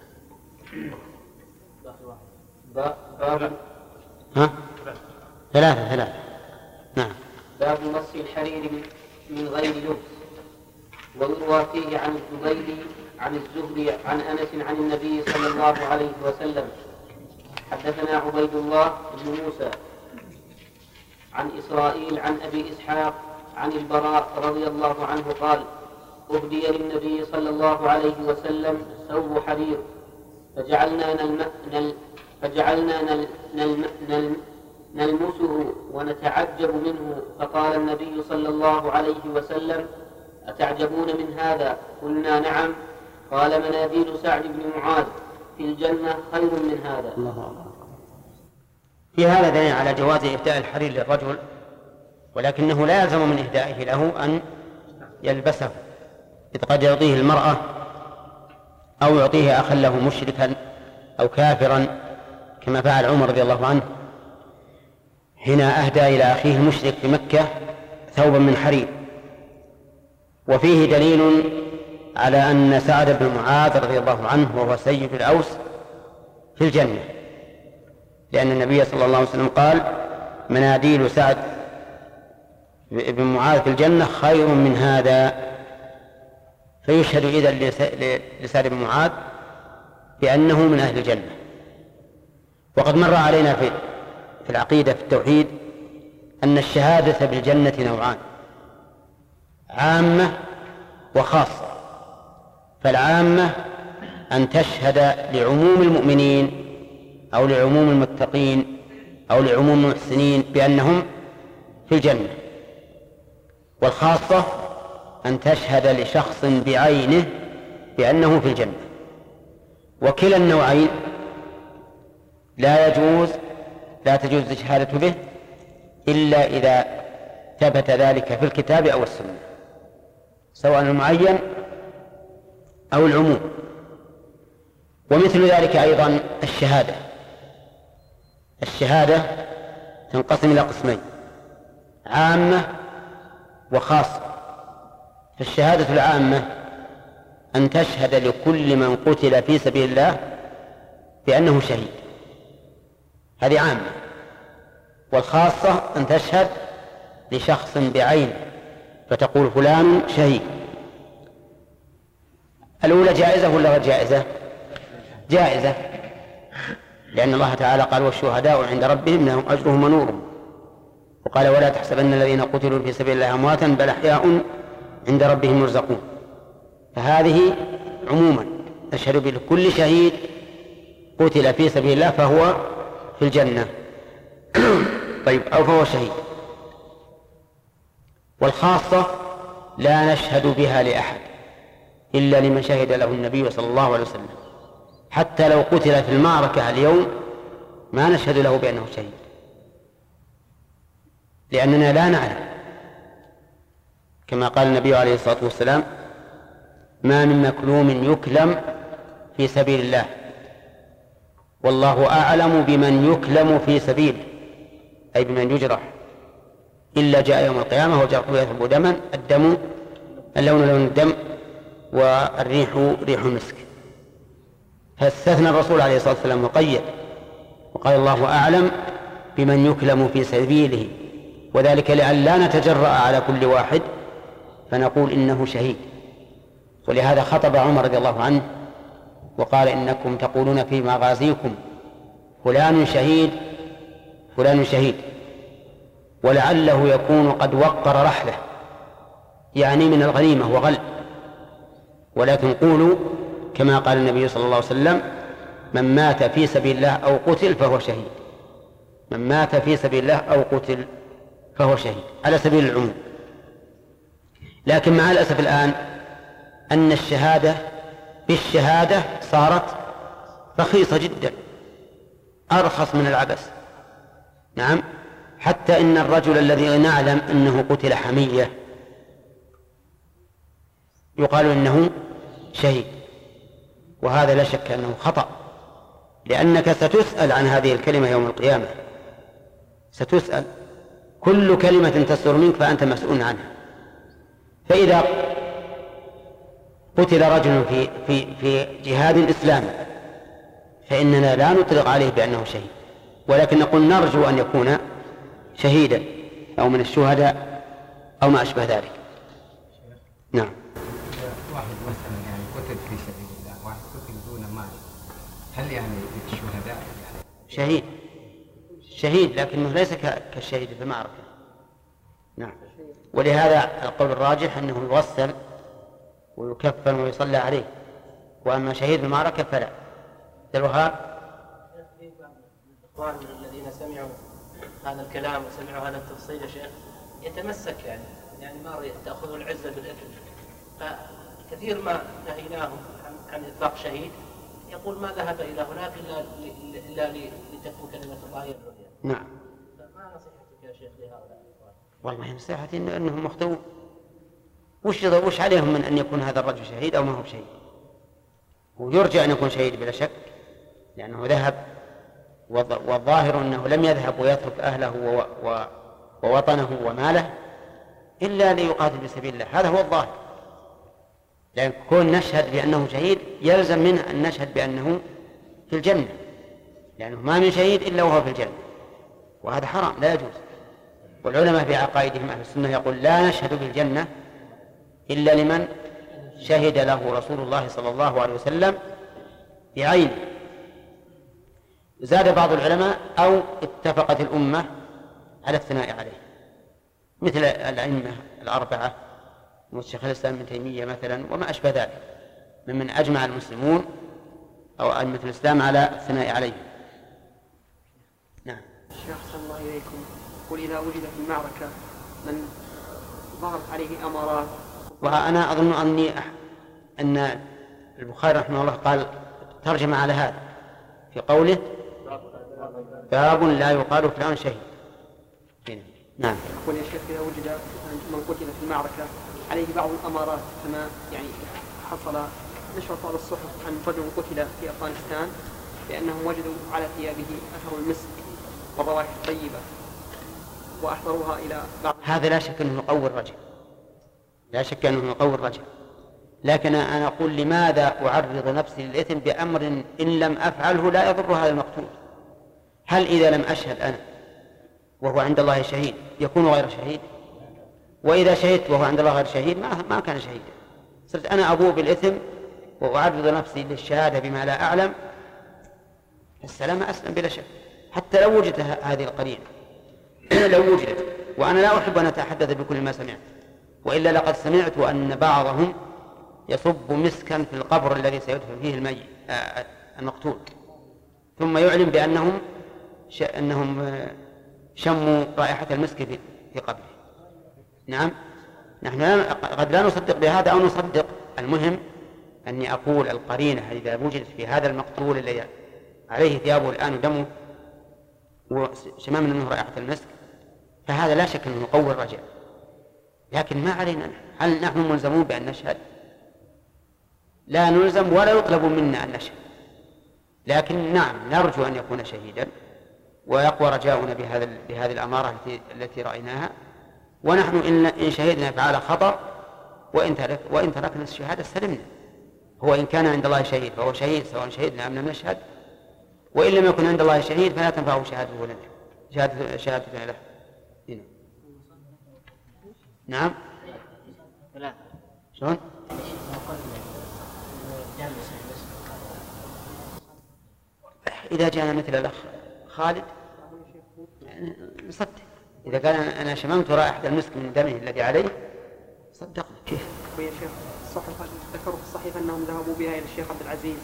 باب ها ثلاثة ثلاثة. نعم. باب مص الحرير من غير لبس. ويروى فيه عن الزبيدي عن الزهري عن أنس عن النبي صلى الله عليه وسلم. حدثنا عبيد الله بن موسى عن إسرائيل عن أبي إسحاق عن البراء رضي الله عنه قال: أهدي للنبي صلى الله عليه وسلم ثوب حرير فجعلنا نلم... نل... فجعلنا نل... نل... نل... نلمسه ونتعجب منه، فقال النبي صلى الله عليه وسلم: أتعجبون من هذا؟ قلنا: نعم. قال: مناديل سعد بن معاذ في الجنة خير من هذا. الله الله. في هذا دليل على جواز إهداء الحرير للرجل، ولكنه لا يلزم من إهدائه له أن يلبسه، إذ قد يعطيه المرأة أو يعطيه أخا له مشركا أو كافرا كما فعل عمر رضي الله عنه، هنا أهدى إلى أخيه المشرك في مكة ثوبا من حرير. وفيه دليل على أن سعد بن معاذ رضي الله عنه وهو سيد الأوس في الجنة، لأن النبي صلى الله عليه وسلم قال: مناديل سعد بن معاذ في الجنة خير من هذا. فيشهد إذن لسعد بن معاذ بأنه من أهل الجنة. وقد مر علينا في في العقيدة في التوحيد أن الشهادة بالجنة نوعان: عامة وخاصة. فالعامة أن تشهد لعموم المؤمنين أو لعموم المتقين أو لعموم المحسنين بأنهم في الجنة. والخاصة أن تشهد لشخص بعينه بأنه في الجنة. وكلا النوعين لا يجوز لا تجوز الشهادة به إلا إذا ثبت ذلك في الكتاب أو السنة، سواء المعين أو العموم. ومثل ذلك أيضا الشهادة. الشهادة تنقسم إلى قسمين: عامة وخاصة. فالشهادة العامة أن تشهد لكل من قتل في سبيل الله بأنه شهيد، هذه عامة. والخاصة أن تشهد لشخص بعين فتقول فلان شهيد. الأولى جائزة ولا غير جائزة؟ جائزة، لأن الله تعالى قال والشهداء عند ربهم لهم أجرهم ونورهم، وقال ولا تحسبن الذين قتلوا في سبيل الله أمواتا بل أحياء عند ربهم يرزقون. فهذه عموما نشهد بكل شهيد قتل في سبيل الله فهو في الجنة. طيب، أو فهو شهيد. والخاصة لا نشهد بها لأحد إلا لمن شهد له النبي صلى الله عليه وسلم، حتى لو قتل في المعركة اليوم ما نشهد له بأنه شهيد، لأننا لا نعلم، كما قال النبي عليه الصلاة والسلام ما من مكلوم يكلم في سبيل الله والله أعلم بمن يكلم في سبيله، أي بمن يجرح، إلا جاء يوم القيامة وجرحه يثب دما، الدم اللون لون الدم والريح ريح المسك. فاستثنى الرسول عليه الصلاة والسلام وقيد وقال الله أعلم بمن يكلم في سبيله، وذلك لئلا نتجرأ على كل واحد فنقول إنه شهيد. ولهذا خطب عمر رضي الله عنه وقال إنكم تقولون في مغازيكم فلان شهيد فلان شهيد، ولعله يكون قد وقر رحله، يعني من الغنيمة وغل، ولكن قولوا كما قال النبي صلى الله عليه وسلم من مات في سبيل الله أو قتل فهو شهيد، من مات في سبيل الله أو قتل فهو شهيد، على سبيل العموم. لكن مع الأسف الآن أن الشهادة بالشهادة صارت رخيصة جدا، أرخص من العبث. نعم، حتى إن الرجل الذي نعلم أنه قتل حمية يقال إنه شهيد، وهذا لا شك أنه خطأ، لأنك ستسأل عن هذه الكلمة يوم القيامة، ستسأل كل كلمة تصدر منك فأنت مسؤول عنها. فإذا قتل رجل في في في جهاد إسلامي فإننا لا نطلق عليه بأنه شهيد، ولكن نقول نرجو أن يكون شهيدا أو من الشهداء أو ما أشبه ذلك. نعم. واحد مثلا يعني قتل في سبيل الله، واحد قتل دون مال، هل يعني الشهداء يعني شهيد؟ شهيد، لكنه ليس كالشهيد في المعركة. نعم. ولهذا القول الراجح أنه يغسل ويكفن ويصلى عليه، وأما شهيد المعركة فلا. الوهاب الإخوان الذين سمعوا هذا الكلام وسمعوا هذا التفصيل يا شيخ يتمسك يعني يعني ما تأخذ العزة بالإثم، فكثير ما نهيناهم عن, عن إطلاق شهيد يقول ما ذهب إلى هناك إلا إلا لتكون كلمة الله هي العليا. نعم. فما نصيحتك يا شيخ لهؤلاء الإخوان؟ والله نصيحتي أنهم مخطئون. وش وش عليهم من أن يكون هذا الرجل شهيد أو ما هو شهيد؟ ويرجى أن يكون شهيد بلا شك، لأنه ذهب، والظاهر أنه لم يذهب ويترك أهله ووطنه وماله إلا ليقاتل بسبيل الله، هذا هو الظاهر. لأن كون نشهد بأنه شهيد يلزم منه أن نشهد بأنه في الجنة، لأنه ما من شهيد إلا وهو في الجنة، وهذا حرام لا يجوز. والعلماء في عقائدهم أهل السنة يقول لا نشهد بالجنة إلا لمن شهد له رسول الله صلى الله عليه وسلم بعينه. زاد بعض العلماء أو اتفقت الأمة على الثناء عليه، مثل الأئمة الأربعة والشيخ الإسلام ابن تيمية مثلا وما أشبه ذلك ممن أجمع المسلمون أو أئمة الإسلام على الثناء عليه. نعم. الشيخ صلى الله إليكم، قل إذا وجد في المعركة من ظهرت عليه أمارات. وأنا أظن أني أن البخاري رحمه الله قال ترجم على هذا في قوله باب لا يقال فلان شهيد. نعم. يقول يا شيخ إذا وجد من قتل في المعركة عليه بعض الأمارات، كما يعني حصل نشرت بعض الصحف عن رجل قتل في أفغانستان لأنهم وجدوا على ثيابه أثر المسك والروائح الطيبة وأحضروها إلى بعض. هذا لا شك أنه يقوي الرجل، لا شك أنه يقوي الرجل، لكن أنا أقول لماذا أعرض نفسي للإثم بأمر إن لم أفعله لا يضر هذا المقتول؟ هل إذا لم أشهد أنا وهو عند الله شهيد يكون غير شهيد؟ وإذا شهدت وهو عند الله غير شهيد ما ما كان شهيدا، صرت أنا أبوء بالإثم وأعرض نفسي للشهادة بما لا أعلم، السلامة أسلم بلا شك، حتى لو وجدت هذه القرينة لو وجدت. وأنا لا أحب أن أتحدث بكل ما سمعت، وإلا لقد سمعت أن بعضهم يصب مسكا في القبر الذي سيدفن فيه الميت المقتول، ثم يعلم بأنهم ش... أنهم شموا رائحة المسك في, في قبره. نعم، نحن لا... قد لا نصدق بهذا أو نصدق، المهم أني أقول القرينة إذا وجدت في هذا المقتول الذي عليه ثيابه الآن ودمه وشمام منه رائحة المسك، فهذا لا شك أنه يقوي الرجاء. لكن ما علينا، هل نحن ملزمون بأن نشهد؟ لا نلزم ولا يطلب منا أن نشهد، لكن نعم نرجو أن يكون شهيدا، ويقوى رجاؤنا بهذا بهذه الأمارة التي, التي رأيناها. ونحن إن شهدنا فعلى خطأ وإن, ترك وإن تركنا الشهادة سلمنا. هو إن كان عند الله شهيد فهو شهيد سواء شهدنا أم لم نشهد، وإن لم يكن عند الله شهيد فلا تنفعه شهادته لنا شهادة شهادتنا له. هنا. نعم. شلون؟ إذا جاءنا مثل الأخ خالد نصدق، إذا قال أنا شممت رائحة المسك من دمه الذي عليه صدقنا. كيف؟ يا شيخ الصحيفة ذكروا في الصحيفة أنهم ذهبوا بها إلى الشيخ عبد العزيز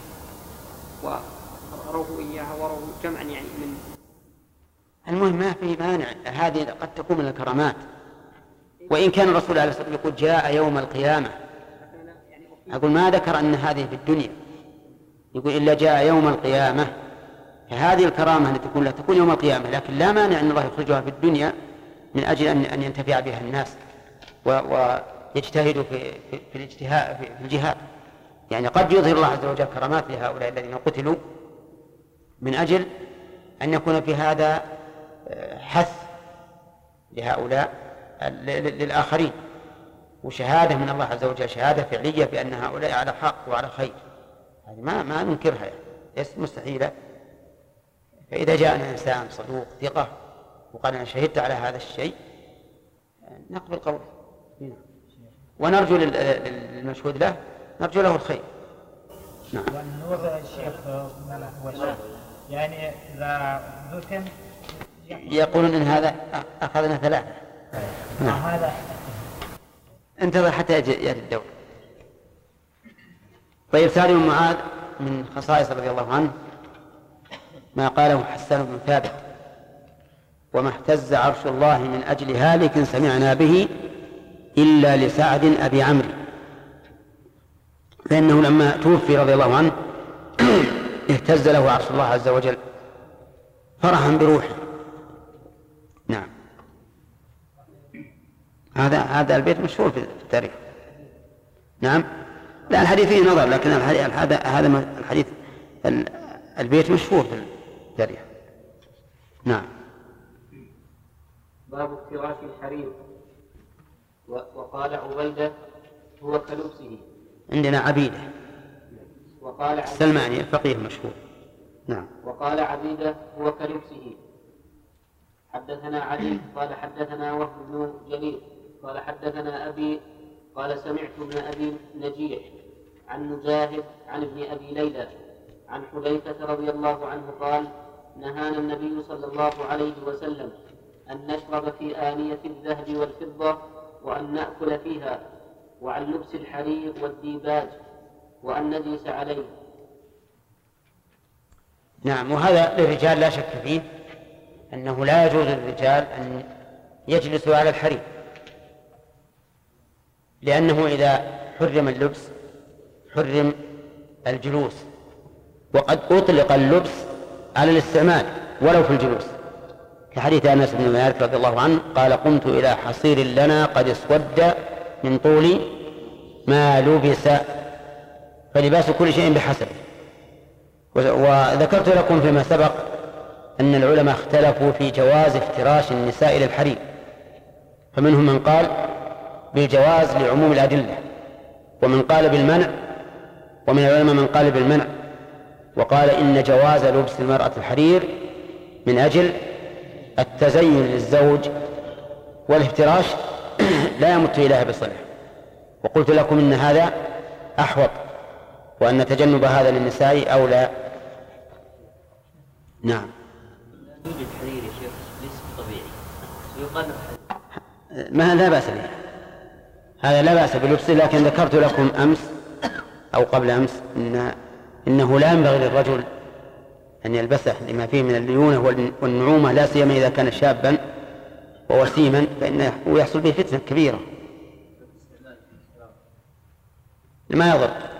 وروه إياها وروه جمعا يعني من. المهم ما في مانع، هذه قد تكون من الكرامات، وإن كان الرسول عليه الصلاة والسلام يقول جاء يوم القيامة، أقول ما ذكر أن هذه في الدنيا، يقول إلا جاء يوم القيامة، فهذه الكرامة التي تكون لا تكون يوم القيامة، لكن لا مانع أن الله يخرجها في الدنيا من أجل أن ينتفع بها الناس ويجتهدوا في, في, في الاجتهاد في الجهاد. يعني قد يظهر الله عز وجل كرامات لهؤلاء الذين قتلوا من أجل أن يكون في هذا حث لهؤلاء للآخرين، وشهادة من الله عز وجل، شهادة فعلية بأن هؤلاء على حق وعلى خير، هذه ما ما ننكرها، ليست مستحيلة. فإذا جاءنا إنسان صدوق ثقة وقال أنا شهدت على هذا الشيء نقبل قوله ونرجو للمشهود له نرجو له الخير. نعم. والنور الشيخ والشيخ يعني إذا ذكر يقولون إن هذا أخذنا ثلاثة. نعم. هذا انتظر حتى يأتي الدور. طيب، سالم بن معاذ من خصائص رضي الله عنه ما قاله حسان بن ثابت: وما اهتز عرش الله من أجل هالك سمعنا به إلا لسعد أبي عمرو، فإنه لما توفي رضي الله عنه اهتز له عرش الله عز وجل فرحا بروحه. نعم. هذا هذا البيت مشهور في التاريخ. نعم. لا، الحديث فيه نظر، لكن هذا هذا الحديث البيت مشهور في التاريخ. نعم. باب افتراش الحرير. وقال عبيدة هو كلبسه. عندنا عبيدة. وقال السلماني الفقيه مشهور. نعم. وقال عبيدة هو كلبسه. حدثنا علي قال حدثنا وهب بن جرير قال حدثنا أبي قال سمعت ابن أبي نجيح عن مجاهد عن ابن أبي ليلى عن حذيفة رضي الله عنه قال: نهانا النبي صلى الله عليه وسلم أن نشرب في آنية الذهب والفضة وأن نأكل فيها، وعن لبس الحرير والديباج، وأن نجلس عليه. نعم. وهذا للرجال لا شك فيه أنه لا يجوز للرجال أن يجلسوا على الحرير، لأنه إذا حرم اللبس حرم الجلوس، وقد أطلق اللبس على الاستعمال ولو في الجلوس، كحديث أنس بن مالك رضي الله عنه قال: قمت إلى حصير لنا قد اسود من طول ما لبس، فلباس كل شيء بحسب. وذكرت لكم فيما سبق أن العلماء اختلفوا في جواز افتراش النساء للحرير، فمنهم من قال بالجواز لعموم الأدلة، ومن قال بالمنع، ومن العلماء من قال بالمنع، وقال إن جواز لبس المرأة الحرير من أجل التزين للزوج والافتراش لا يمت إليها بصلة، وقلت لكم إن هذا أحوط، وأن تجنب هذا للنساء أولى. نعم. يوجد حرير يا شيخ ليس طبيعي ويقال ما لا بأس به، هذا لا بأس بلبسه، لكن ذكرت لكم أمس أو قبل أمس إن إنه لا ينبغي للرجل أن يلبسه لما فيه من الليونة والنعومة، لا سيما إذا كان شابا ووسيما، فإنه يحصل به فتنة كبيرة. ما يضر.